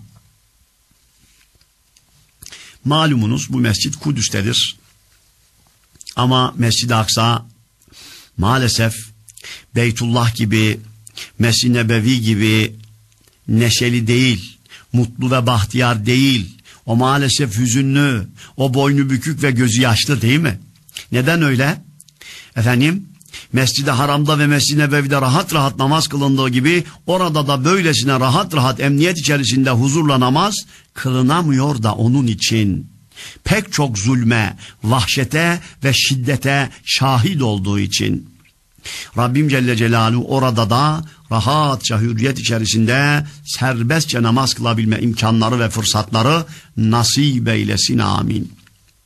Malumunuz bu mescit Kudüs'tedir. Ama Mescid-i Aksa maalesef Beytullah gibi, Mescid-i Nebevi gibi neşeli değil, mutlu ve bahtiyar değil. O maalesef hüzünlü, o boynu bükük ve gözü yaşlı değil mi? Neden öyle? Efendim, Mescid-i Haram'da ve Mescid-i Nebevi'de rahat rahat namaz kılındığı gibi orada da böylesine rahat rahat emniyet içerisinde huzurla namaz kılınamıyor da onun için. Pek çok zulme, vahşete ve şiddete şahit olduğu için. Rabbim Celle Celaluhu orada da rahatça hürriyet içerisinde serbestçe namaz kılabilme imkanları ve fırsatları nasip eylesin, amin.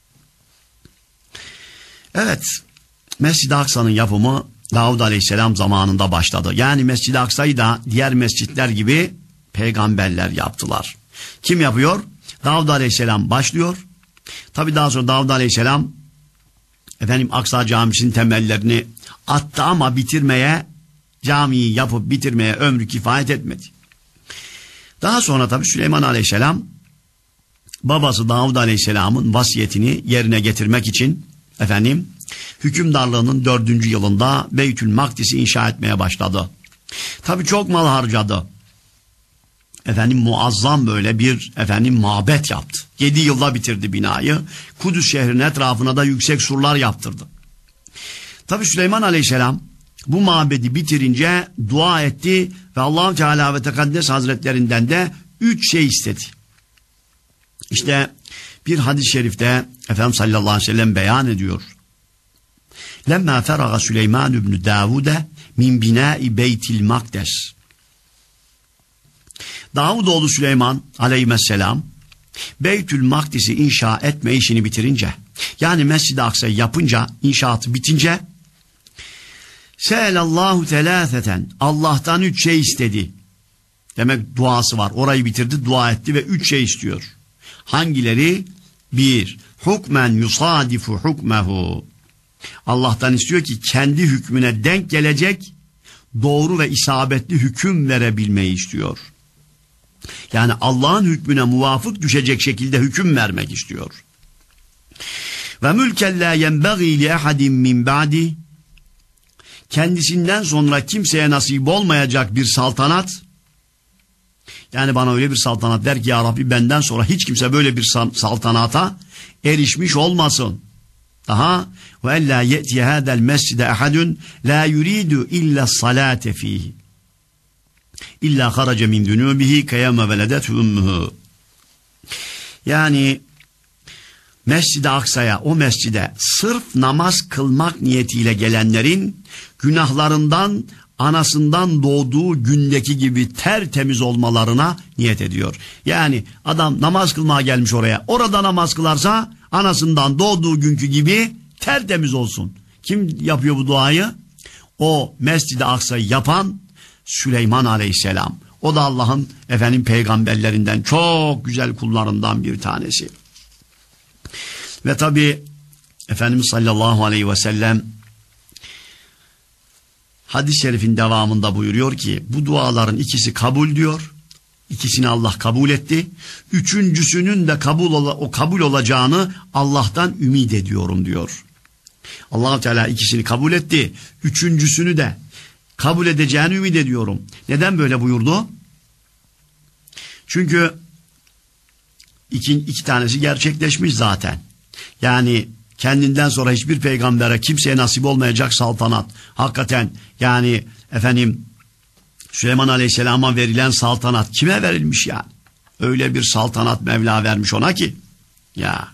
Evet, Mescid-i Aksa'nın yapımı Davud Aleyhisselam zamanında başladı. Yani Mescid-i Aksa'yı da diğer mescitler gibi peygamberler yaptılar. Kim yapıyor? Davud Aleyhisselam başlıyor. Tabi daha sonra Davud Aleyhisselam efendim Aksa Camisi'nin temellerini attı ama bitirmeye, camiyi yapıp bitirmeye ömrü kifayet etmedi. Daha sonra tabi Süleyman Aleyhisselam babası Davud Aleyhisselam'ın vasiyetini yerine getirmek için efendim hükümdarlığının dördüncü yılında Beytül Makdis'i inşa etmeye başladı. Tabi çok mal harcadı. Efendim muazzam böyle bir efendim mabet yaptı. Yedi yılda bitirdi binayı. Kudüs şehrinin etrafına da yüksek surlar yaptırdı. Tabi Süleyman Aleyhisselam bu mabedi bitirince dua etti ve Allah-u Teala ve Tekaddes Hazretlerinden de üç şey istedi. İşte bir hadis-i şerifte Efendimiz sallallahu aleyhi ve sellem beyan ediyor. Lemma feraga Süleyman ibn Davud'e min binai Beytil Makdes. Davudoğlu Süleyman aleyhisselam Beytül Makdis'i inşa etme işini bitirince, yani Mescid-i Aksa'yı yapınca, inşaatı bitince, Se'elallahu telâfeten, Allah'tan üç şey istedi. Demek duası var. Orayı bitirdi, dua etti ve üç şey istiyor. Hangileri? Bir, hukmen yusadifu hukmehu. Allah'tan istiyor ki kendi hükmüne denk gelecek doğru ve isabetli hüküm verebilmeyi istiyor. Yani Allah'ın hükmüne muvafık düşecek şekilde hüküm vermek istiyor. Ve mülken la yenbagî li ahadin min ba'di, kendisinden sonra kimseye nasip olmayacak bir saltanat. Yani bana öyle bir saltanat der ki ya Rabbi benden sonra hiç kimse böyle bir saltanata erişmiş olmasın. Daha ve ella ye'ti hada'l mescide ahadun la yuridu illa salate fihi. İlla haraca min dunubihi kayama veledethu ummuhu. Yani Mescid-i Aksa'ya, o mescide sırf namaz kılmak niyetiyle gelenlerin günahlarından anasından doğduğu gündeki gibi tertemiz olmalarına niyet ediyor. Yani adam namaz kılmaya gelmiş oraya. Orada namaz kılarsa anasından doğduğu günkü gibi tertemiz olsun. Kim yapıyor bu duayı? O Mescid-i Aksa'yı yapan Süleyman Aleyhisselam. O da Allah'ın efendim peygamberlerinden, çok güzel kullarından bir tanesi. Ve tabi Efendimiz sallallahu aleyhi ve sellem hadis-i şerifin devamında buyuruyor ki bu duaların ikisi kabul diyor. İkisini Allah kabul etti. Üçüncüsünün de kabul ola, o kabul olacağını Allah'tan ümit ediyorum diyor. Allah-u Teala ikisini kabul etti. Üçüncüsünü de kabul edeceğini ümit ediyorum. Neden böyle buyurdu? Çünkü iki, iki tanesi gerçekleşmiş zaten. Yani kendinden sonra hiçbir peygambere, kimseye nasip olmayacak saltanat. Hakikaten yani efendim Süleyman Aleyhisselam'a verilen saltanat kime verilmiş yani? Öyle bir saltanat Mevla vermiş ona ki. Ya.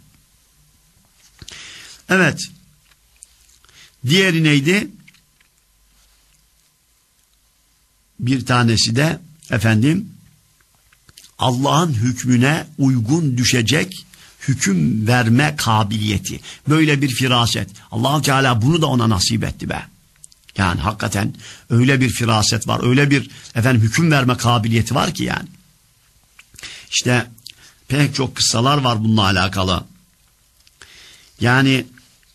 Evet. Diğeri neydi? Bir tanesi de efendim Allah'ın hükmüne uygun düşecek hüküm verme kabiliyeti. Böyle bir firaset. Allah-u Teala bunu da ona nasip etti be. Yani hakikaten öyle bir firaset var. Öyle bir efendim hüküm verme kabiliyeti var ki yani. İşte pek çok kıssalar var bununla alakalı. Yani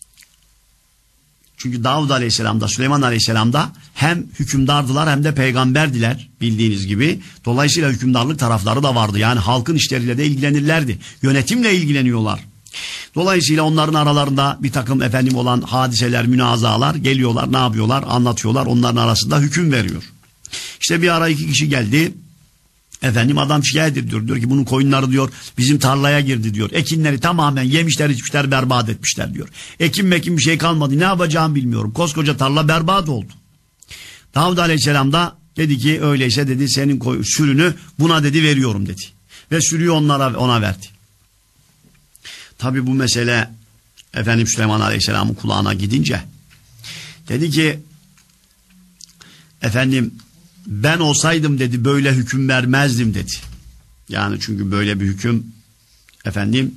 çünkü Davud Aleyhisselam'da, Süleyman Aleyhisselam'da hem hükümdardılar hem de peygamberdiler bildiğiniz gibi. Dolayısıyla hükümdarlık tarafları da vardı. Yani halkın işleriyle de ilgilenirlerdi. Yönetimle ilgileniyorlar. Dolayısıyla onların aralarında bir takım efendim olan hadiseler, münazalar geliyorlar. Ne yapıyorlar? Anlatıyorlar. Onların arasında hüküm veriyor. İşte bir ara iki kişi geldi. Efendim adam şikayet ediyor. Diyor ki bunun koyunları diyor bizim tarlaya girdi diyor. Ekinleri tamamen yemişler, içmişler, berbat etmişler diyor. Ekin mekin bir şey kalmadı. Ne yapacağımı bilmiyorum. Koskoca tarla berbat oldu. Davud Aleyhisselam da dedi ki öyleyse dedi senin koy, sürünü buna dedi veriyorum dedi. Ve sürüyü onlara ona verdi. Tabi bu mesele efendim Süleyman Aleyhisselam'ın kulağına gidince dedi ki efendim ben olsaydım dedi böyle hüküm vermezdim dedi. Yani çünkü böyle bir hüküm efendim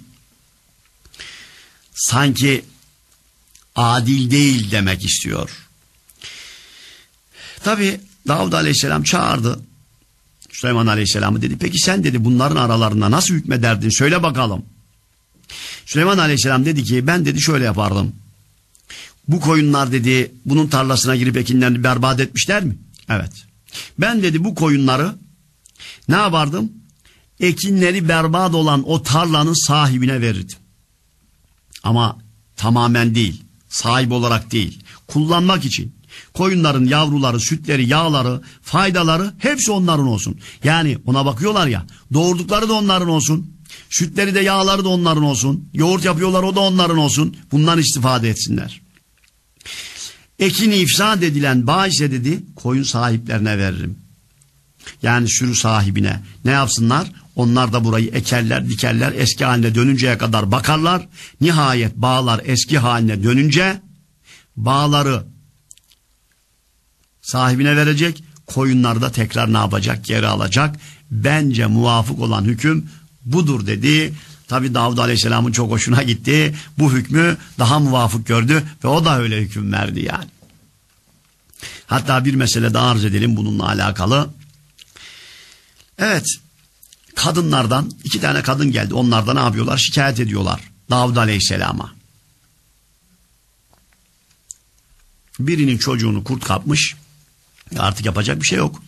sanki adil değil demek istiyor. Tabi Davud Aleyhisselam çağırdı Süleyman Aleyhisselam'ı, dedi peki sen dedi bunların aralarında nasıl hükmederdin söyle bakalım. Süleyman Aleyhisselam dedi ki ben dedi şöyle yapardım. Bu koyunlar dedi bunun tarlasına girip ekinlerini berbat etmişler mi? Evet. Ben dedi bu koyunları ne yapardım? Ekinleri berbat olan o tarlanın sahibine verirdim. Ama tamamen değil, sahip olarak değil, kullanmak için. Koyunların yavruları, sütleri, yağları, faydaları hepsi onların olsun. Yani ona bakıyorlar ya, doğurdukları da onların olsun. Sütleri de yağları da onların olsun. Yoğurt yapıyorlar, o da onların olsun. Bundan istifade etsinler. Ekini ifsad edilen bahise dedi koyun sahiplerine veririm. Yani sürü sahibine ne yapsınlar? Onlar da burayı ekerler, dikerler, eski haline dönünceye kadar bakarlar. Nihayet bağlar eski haline dönünce bağları sahibine verecek. Koyunlar da tekrar ne yapacak? Geri alacak. Bence muvafık olan hüküm budur dedi. Tabi Davud Aleyhisselam'ın çok hoşuna gitti. Bu hükmü daha muvafık gördü ve o da öyle hüküm verdi yani. Hatta bir mesele daha arz edelim bununla alakalı. Evet, kadınlardan iki tane kadın geldi. Onlar da ne yapıyorlar? Şikayet ediyorlar Davud Aleyhisselam'a. Birinin çocuğunu kurt kapmış. Artık yapacak bir şey yok.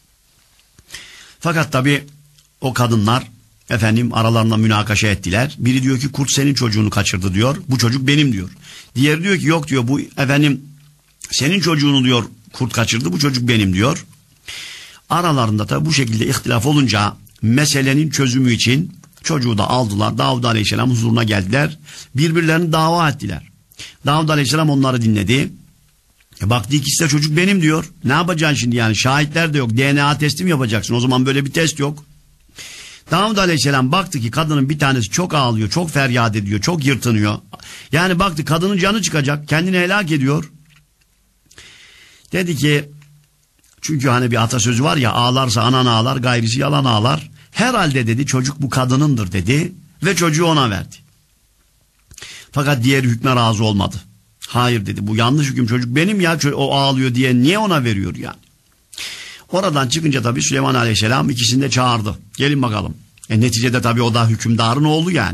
Fakat tabi o kadınlar efendim aralarında münakaşa ettiler. Biri diyor ki kurt senin çocuğunu kaçırdı diyor. Bu çocuk benim diyor. Diğeri diyor ki yok diyor bu efendim senin çocuğunu diyor kurt kaçırdı, bu çocuk benim diyor. Aralarında tabi bu şekilde ihtilaf olunca meselenin çözümü için çocuğu da aldılar. Davud Aleyhisselam huzuruna geldiler. Birbirlerini dava ettiler. Davud Aleyhisselam onları dinledi. E baktı ikisi de çocuk benim diyor. Ne yapacaksın şimdi yani? Şahitler de yok. D N A testi mi yapacaksın? O zaman böyle bir test yok. Davud Aleyhisselam baktı ki kadının bir tanesi çok ağlıyor, çok feryat ediyor, çok yırtınıyor. Yani baktı kadının canı çıkacak, kendini helak ediyor. Dedi ki, çünkü hani bir atasözü var ya, ağlarsa anan ağlar, gayrisi yalan ağlar. Herhalde dedi çocuk bu kadınındır dedi ve çocuğu ona verdi. Fakat diğeri hükme razı olmadı. Hayır dedi, bu yanlış hüküm, çocuk benim ya, o ağlıyor diye niye ona veriyor yani. Oradan çıkınca tabii Süleyman Aleyhisselam ikisini de çağırdı. Gelin bakalım. E neticede tabii o da hükümdarın oğlu yani.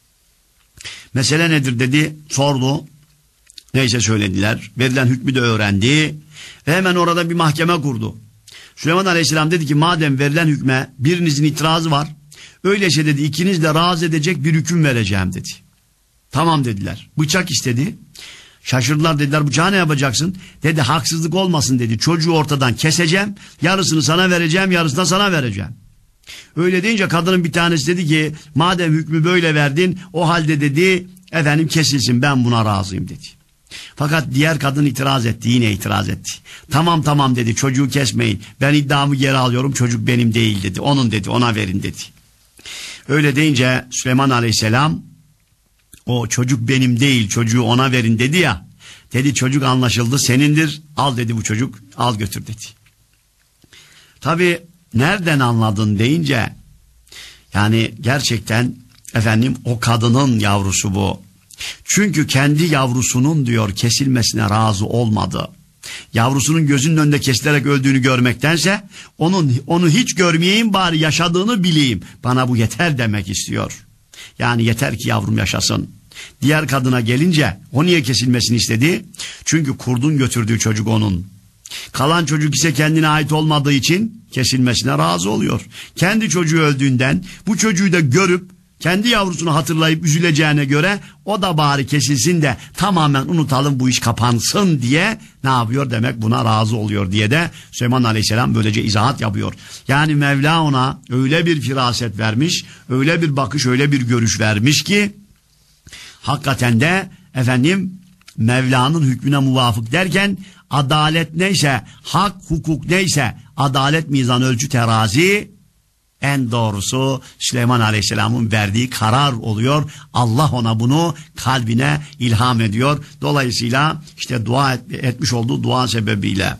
Mesele nedir dedi, sordu. Neyse söylediler. Verilen hükmü de öğrendi. Ve hemen orada bir mahkeme kurdu. Süleyman Aleyhisselam dedi ki, madem verilen hükme birinizin itirazı var, öyleyse dedi ikiniz de razı edecek bir hüküm vereceğim dedi. Tamam dediler. Bıçak istedi. Şaşırdılar, dediler bıçağı ne yapacaksın? Dedi haksızlık olmasın dedi. Çocuğu ortadan keseceğim. Yarısını sana vereceğim, yarısını da sana vereceğim. Öyle deyince kadının bir tanesi dedi ki, madem hükmü böyle verdin, o halde dedi efendim kesilsin, ben buna razıyım dedi. Fakat diğer kadın itiraz etti, yine itiraz etti. Tamam tamam dedi, çocuğu kesmeyin. Ben iddiamı geri alıyorum, çocuk benim değil dedi. Onun dedi, ona verin dedi. Öyle deyince Süleyman Aleyhisselam, o çocuk benim değil, çocuğu ona verin dedi ya. Dedi çocuk anlaşıldı, senindir, al dedi bu çocuk, al götür dedi. Tabi nereden anladın deyince, yani gerçekten efendim o kadının yavrusu bu. Çünkü kendi yavrusunun diyor kesilmesine razı olmadı. Yavrusunun gözünün önünde kesilerek öldüğünü görmektense onun onu hiç görmeyeyim, bari yaşadığını bileyim. Bana bu yeter demek istiyor. Yani yeter ki yavrum yaşasın. Diğer kadına gelince o niye kesilmesini istedi? Çünkü kurdun götürdüğü çocuk onun. Kalan çocuk ise kendine ait olmadığı için kesilmesine razı oluyor. Kendi çocuğu öldüğünden bu çocuğu da görüp kendi yavrusunu hatırlayıp üzüleceğine göre o da bari kesilsin de tamamen unutalım, bu iş kapansın diye ne yapıyor? Demek buna razı oluyor diye de Süleyman Aleyhisselam böylece izahat yapıyor. Yani Mevla ona öyle bir firaset vermiş, öyle bir bakış, öyle bir görüş vermiş ki hakikaten de efendim Mevla'nın hükmüne muvafık derken adalet neyse, hak hukuk neyse, adalet mizan ölçü terazi, en doğrusu Süleyman Aleyhisselam'ın verdiği karar oluyor. Allah ona bunu kalbine ilham ediyor. Dolayısıyla işte dua et, etmiş olduğu dua sebebiyle.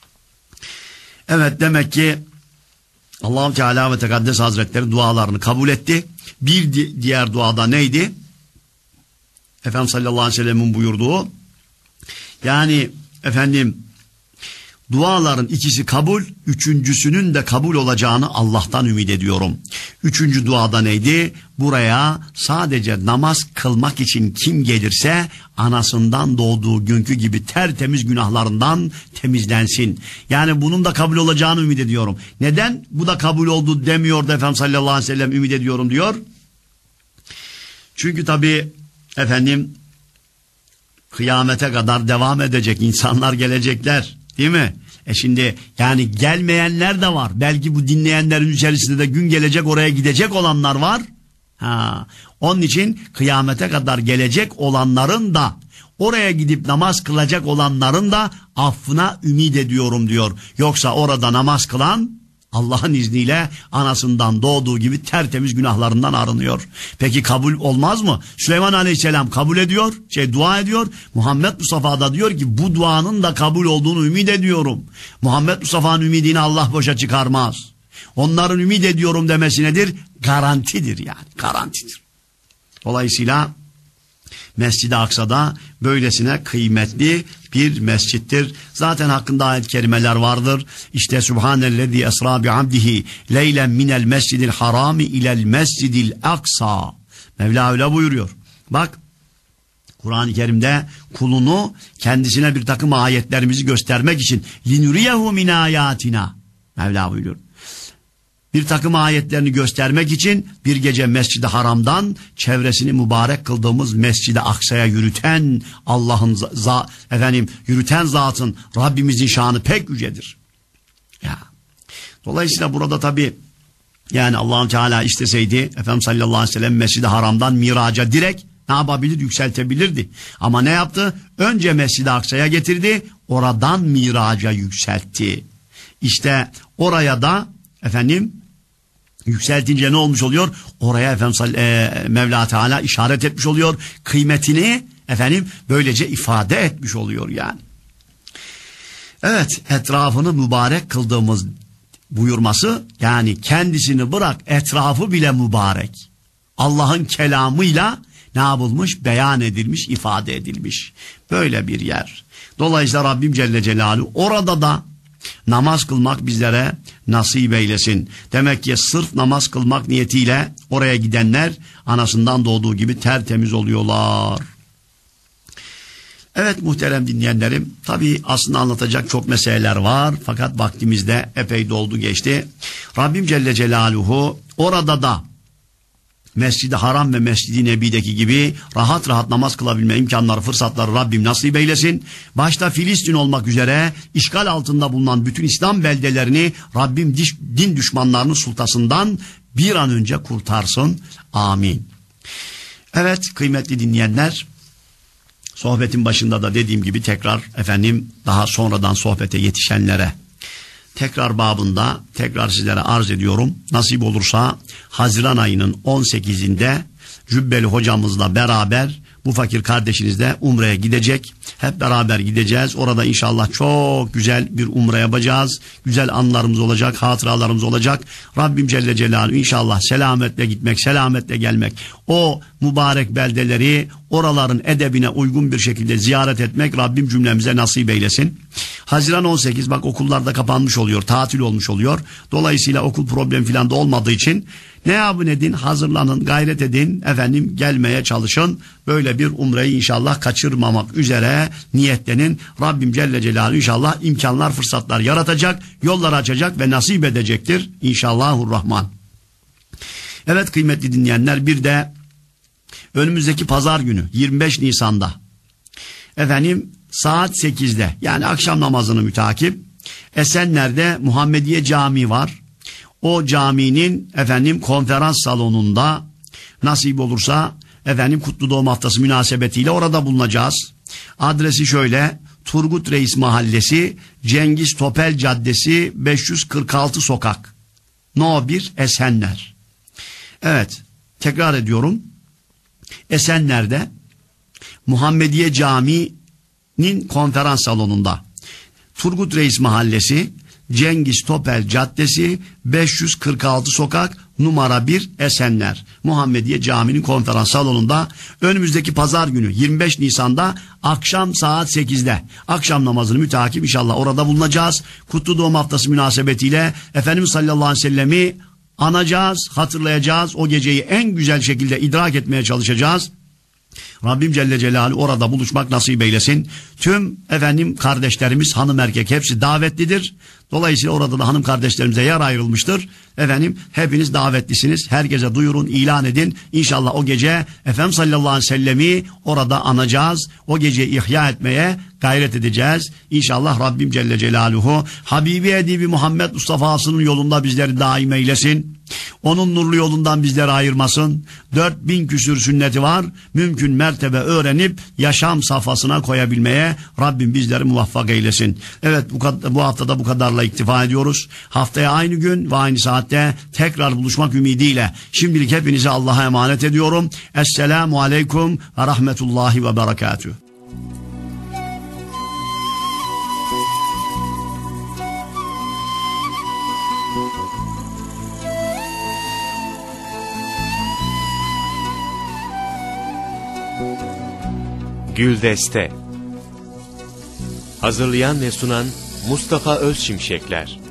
Evet, demek ki Allah-u Teala ve Tekaddes Hazretleri dualarını kabul etti. Bir di- diğer duada neydi? Efendimiz sallallahu aleyhi ve sellem'in buyurduğu, yani efendim duaların ikisi kabul, üçüncüsünün de kabul olacağını Allah'tan ümit ediyorum. Üçüncü duada neydi? Buraya sadece namaz kılmak için kim gelirse anasından doğduğu günkü gibi tertemiz günahlarından temizlensin. Yani bunun da kabul olacağını ümit ediyorum. Neden bu da kabul oldu demiyor da Efendimiz sallallahu aleyhi ve sellem ümit ediyorum diyor? Çünkü tabii efendim kıyamete kadar devam edecek insanlar gelecekler. Değil mi? E şimdi yani gelmeyenler de var. Belki bu dinleyenlerin içerisinde de gün gelecek, oraya gidecek olanlar var. Ha. Onun için kıyamete kadar gelecek olanların da, oraya gidip namaz kılacak olanların da affına ümit ediyorum diyor. Yoksa orada namaz kılan Allah'ın izniyle anasından doğduğu gibi tertemiz günahlarından arınıyor. Peki kabul olmaz mı? Süleyman Aleyhisselam kabul ediyor, şey dua ediyor. Muhammed Mustafa da diyor ki bu duanın da kabul olduğunu ümit ediyorum. Muhammed Mustafa'nın ümidini Allah boşa çıkarmaz. Onların ümit ediyorum demesi nedir? Garantidir yani, garantidir. Dolayısıyla Mescid-i Aksa'da böylesine kıymetli bir mescittir. Zaten hakkında ayet-i kerimeler vardır. İşte Subhanellezi esra bi abdihi leylen minel mescidil harami ilel mescidil aksa. Mevla öyle buyuruyor. Bak, Kur'an-ı Kerim'de kulunu kendisine bir takım ayetlerimizi göstermek için linuriyehu min ayatina. Mevla buyuruyor. Bir takım ayetlerini göstermek için bir gece Mescid-i Haram'dan çevresini mübarek kıldığımız Mescid-i Aksa'ya yürüten Allah'ın za, efendim yürüten zatın, Rabbimizin şanı pek yücedir. Ya. Dolayısıyla burada tabi yani Allah-u Teala isteseydi Efendimiz sallallahu aleyhi ve sellem Mescid-i Haram'dan miraca direkt ne yapabilir? Yükseltebilirdi. Ama ne yaptı? Önce Mescid-i Aksa'ya getirdi, oradan miraca yükseltti. İşte oraya da efendim Yükseltince ne olmuş oluyor? Oraya efendim e, Mevla Teala işaret etmiş oluyor. Kıymetini efendim böylece ifade etmiş oluyor yani. Evet, etrafını mübarek kıldığımız buyurması, yani kendisini bırak etrafı bile mübarek. Allah'ın kelamıyla ne yapılmış? Beyan edilmiş, ifade edilmiş. Böyle bir yer. Dolayısıyla Rabbim Celle Celaluhu orada da namaz kılmak bizlere nasip eylesin. Demek ki sırf namaz kılmak niyetiyle oraya gidenler anasından doğduğu gibi tertemiz oluyorlar. Evet muhterem dinleyenlerim, tabii aslında anlatacak çok meseleler var fakat vaktimiz de epey doldu geçti. Rabbim Celle Celaluhu orada da Mescid-i Haram ve Mescid-i Nebi'deki gibi rahat rahat namaz kılabilme imkanları, fırsatları Rabbim nasip eylesin. Başta Filistin olmak üzere işgal altında bulunan bütün İslam beldelerini Rabbim diş, din düşmanlarının sultasından bir an önce kurtarsın. Amin. Evet kıymetli dinleyenler, sohbetin başında da dediğim gibi tekrar efendim daha sonradan sohbete yetişenlere tekrar babında tekrar sizlere arz ediyorum. Nasip olursa Haziran ayının on sekizinde Cübbeli hocamızla beraber bu fakir kardeşiniz de Umre'ye gidecek. Hep beraber gideceğiz. Orada inşallah çok güzel bir umre yapacağız. Güzel anılarımız olacak, hatıralarımız olacak. Rabbim Celle Celaluhu inşallah selametle gitmek, selametle gelmek. O mübarek beldeleri, oraların edebine uygun bir şekilde ziyaret etmek Rabbim cümlemize nasip eylesin. Haziran on sekiz, bak okullarda kapanmış oluyor, tatil olmuş oluyor. Dolayısıyla okul problemi falan da olmadığı için ne yapın edin, hazırlanın, gayret edin, efendim gelmeye çalışın. Böyle bir umreyi inşallah kaçırmamak üzere niyetlenin. Rabbim Celle Celaluhu inşallah imkanlar, fırsatlar yaratacak, yollar açacak ve nasip edecektir. İnşallahurrahman. Evet kıymetli dinleyenler, bir de önümüzdeki pazar günü yirmi beş Nisan'da efendim saat sekizde, yani akşam namazını mütakip Esenler'de Muhammediye Camii var. O caminin efendim konferans salonunda nasip olursa efendim Kutlu Doğum Haftası münasebetiyle orada bulunacağız. Adresi şöyle: Turgut Reis Mahallesi, Cengiz Topel Caddesi, beş yüz kırk altı sokak, No bir, Esenler. Evet, tekrar ediyorum. Esenler'de Muhammediye Camii'nin konferans salonunda, Turgut Reis Mahallesi, Cengiz Topel Caddesi, beş yüz kırk altı sokak, numara bir, Esenler. Muhammediye Camii'nin konferans salonunda önümüzdeki pazar günü yirmi beş Nisan'da akşam saat sekizde akşam namazını mütakip inşallah orada bulunacağız. Kutlu Doğum Haftası münasebetiyle Efendimiz sallallahu aleyhi ve sellemi anacağız, hatırlayacağız. O geceyi en güzel şekilde idrak etmeye çalışacağız. Rabbim Celle Celaluhu orada buluşmak nasip eylesin. Tüm efendim kardeşlerimiz, hanım erkek hepsi davetlidir. Dolayısıyla orada da hanım kardeşlerimize yer ayrılmıştır. Efendim hepiniz davetlisiniz. Herkese duyurun, ilan edin. İnşallah o gece Efendimiz sallallahu aleyhi ve sellemi orada anacağız. O geceyi ihya etmeye gayret edeceğiz. İnşallah Rabbim Celle Celaluhu Habibi Edibi Muhammed Mustafa'sının yolunda bizleri daim eylesin. Onun nurlu yolundan bizleri ayırmasın. Dört bin küsür sünneti var. Mümkün mertebe öğrenip yaşam safhasına koyabilmeye Rabbim bizleri muvaffak eylesin. Evet, bu, bu haftada bu kadarla iktifa ediyoruz. Haftaya aynı gün ve aynı saatte tekrar buluşmak ümidiyle şimdilik hepinizi Allah'a emanet ediyorum. Esselamu aleyküm ve rahmetullahi ve berekatühü. Güldeste. Hazırlayan ve sunan Mustafa Özşimşekler.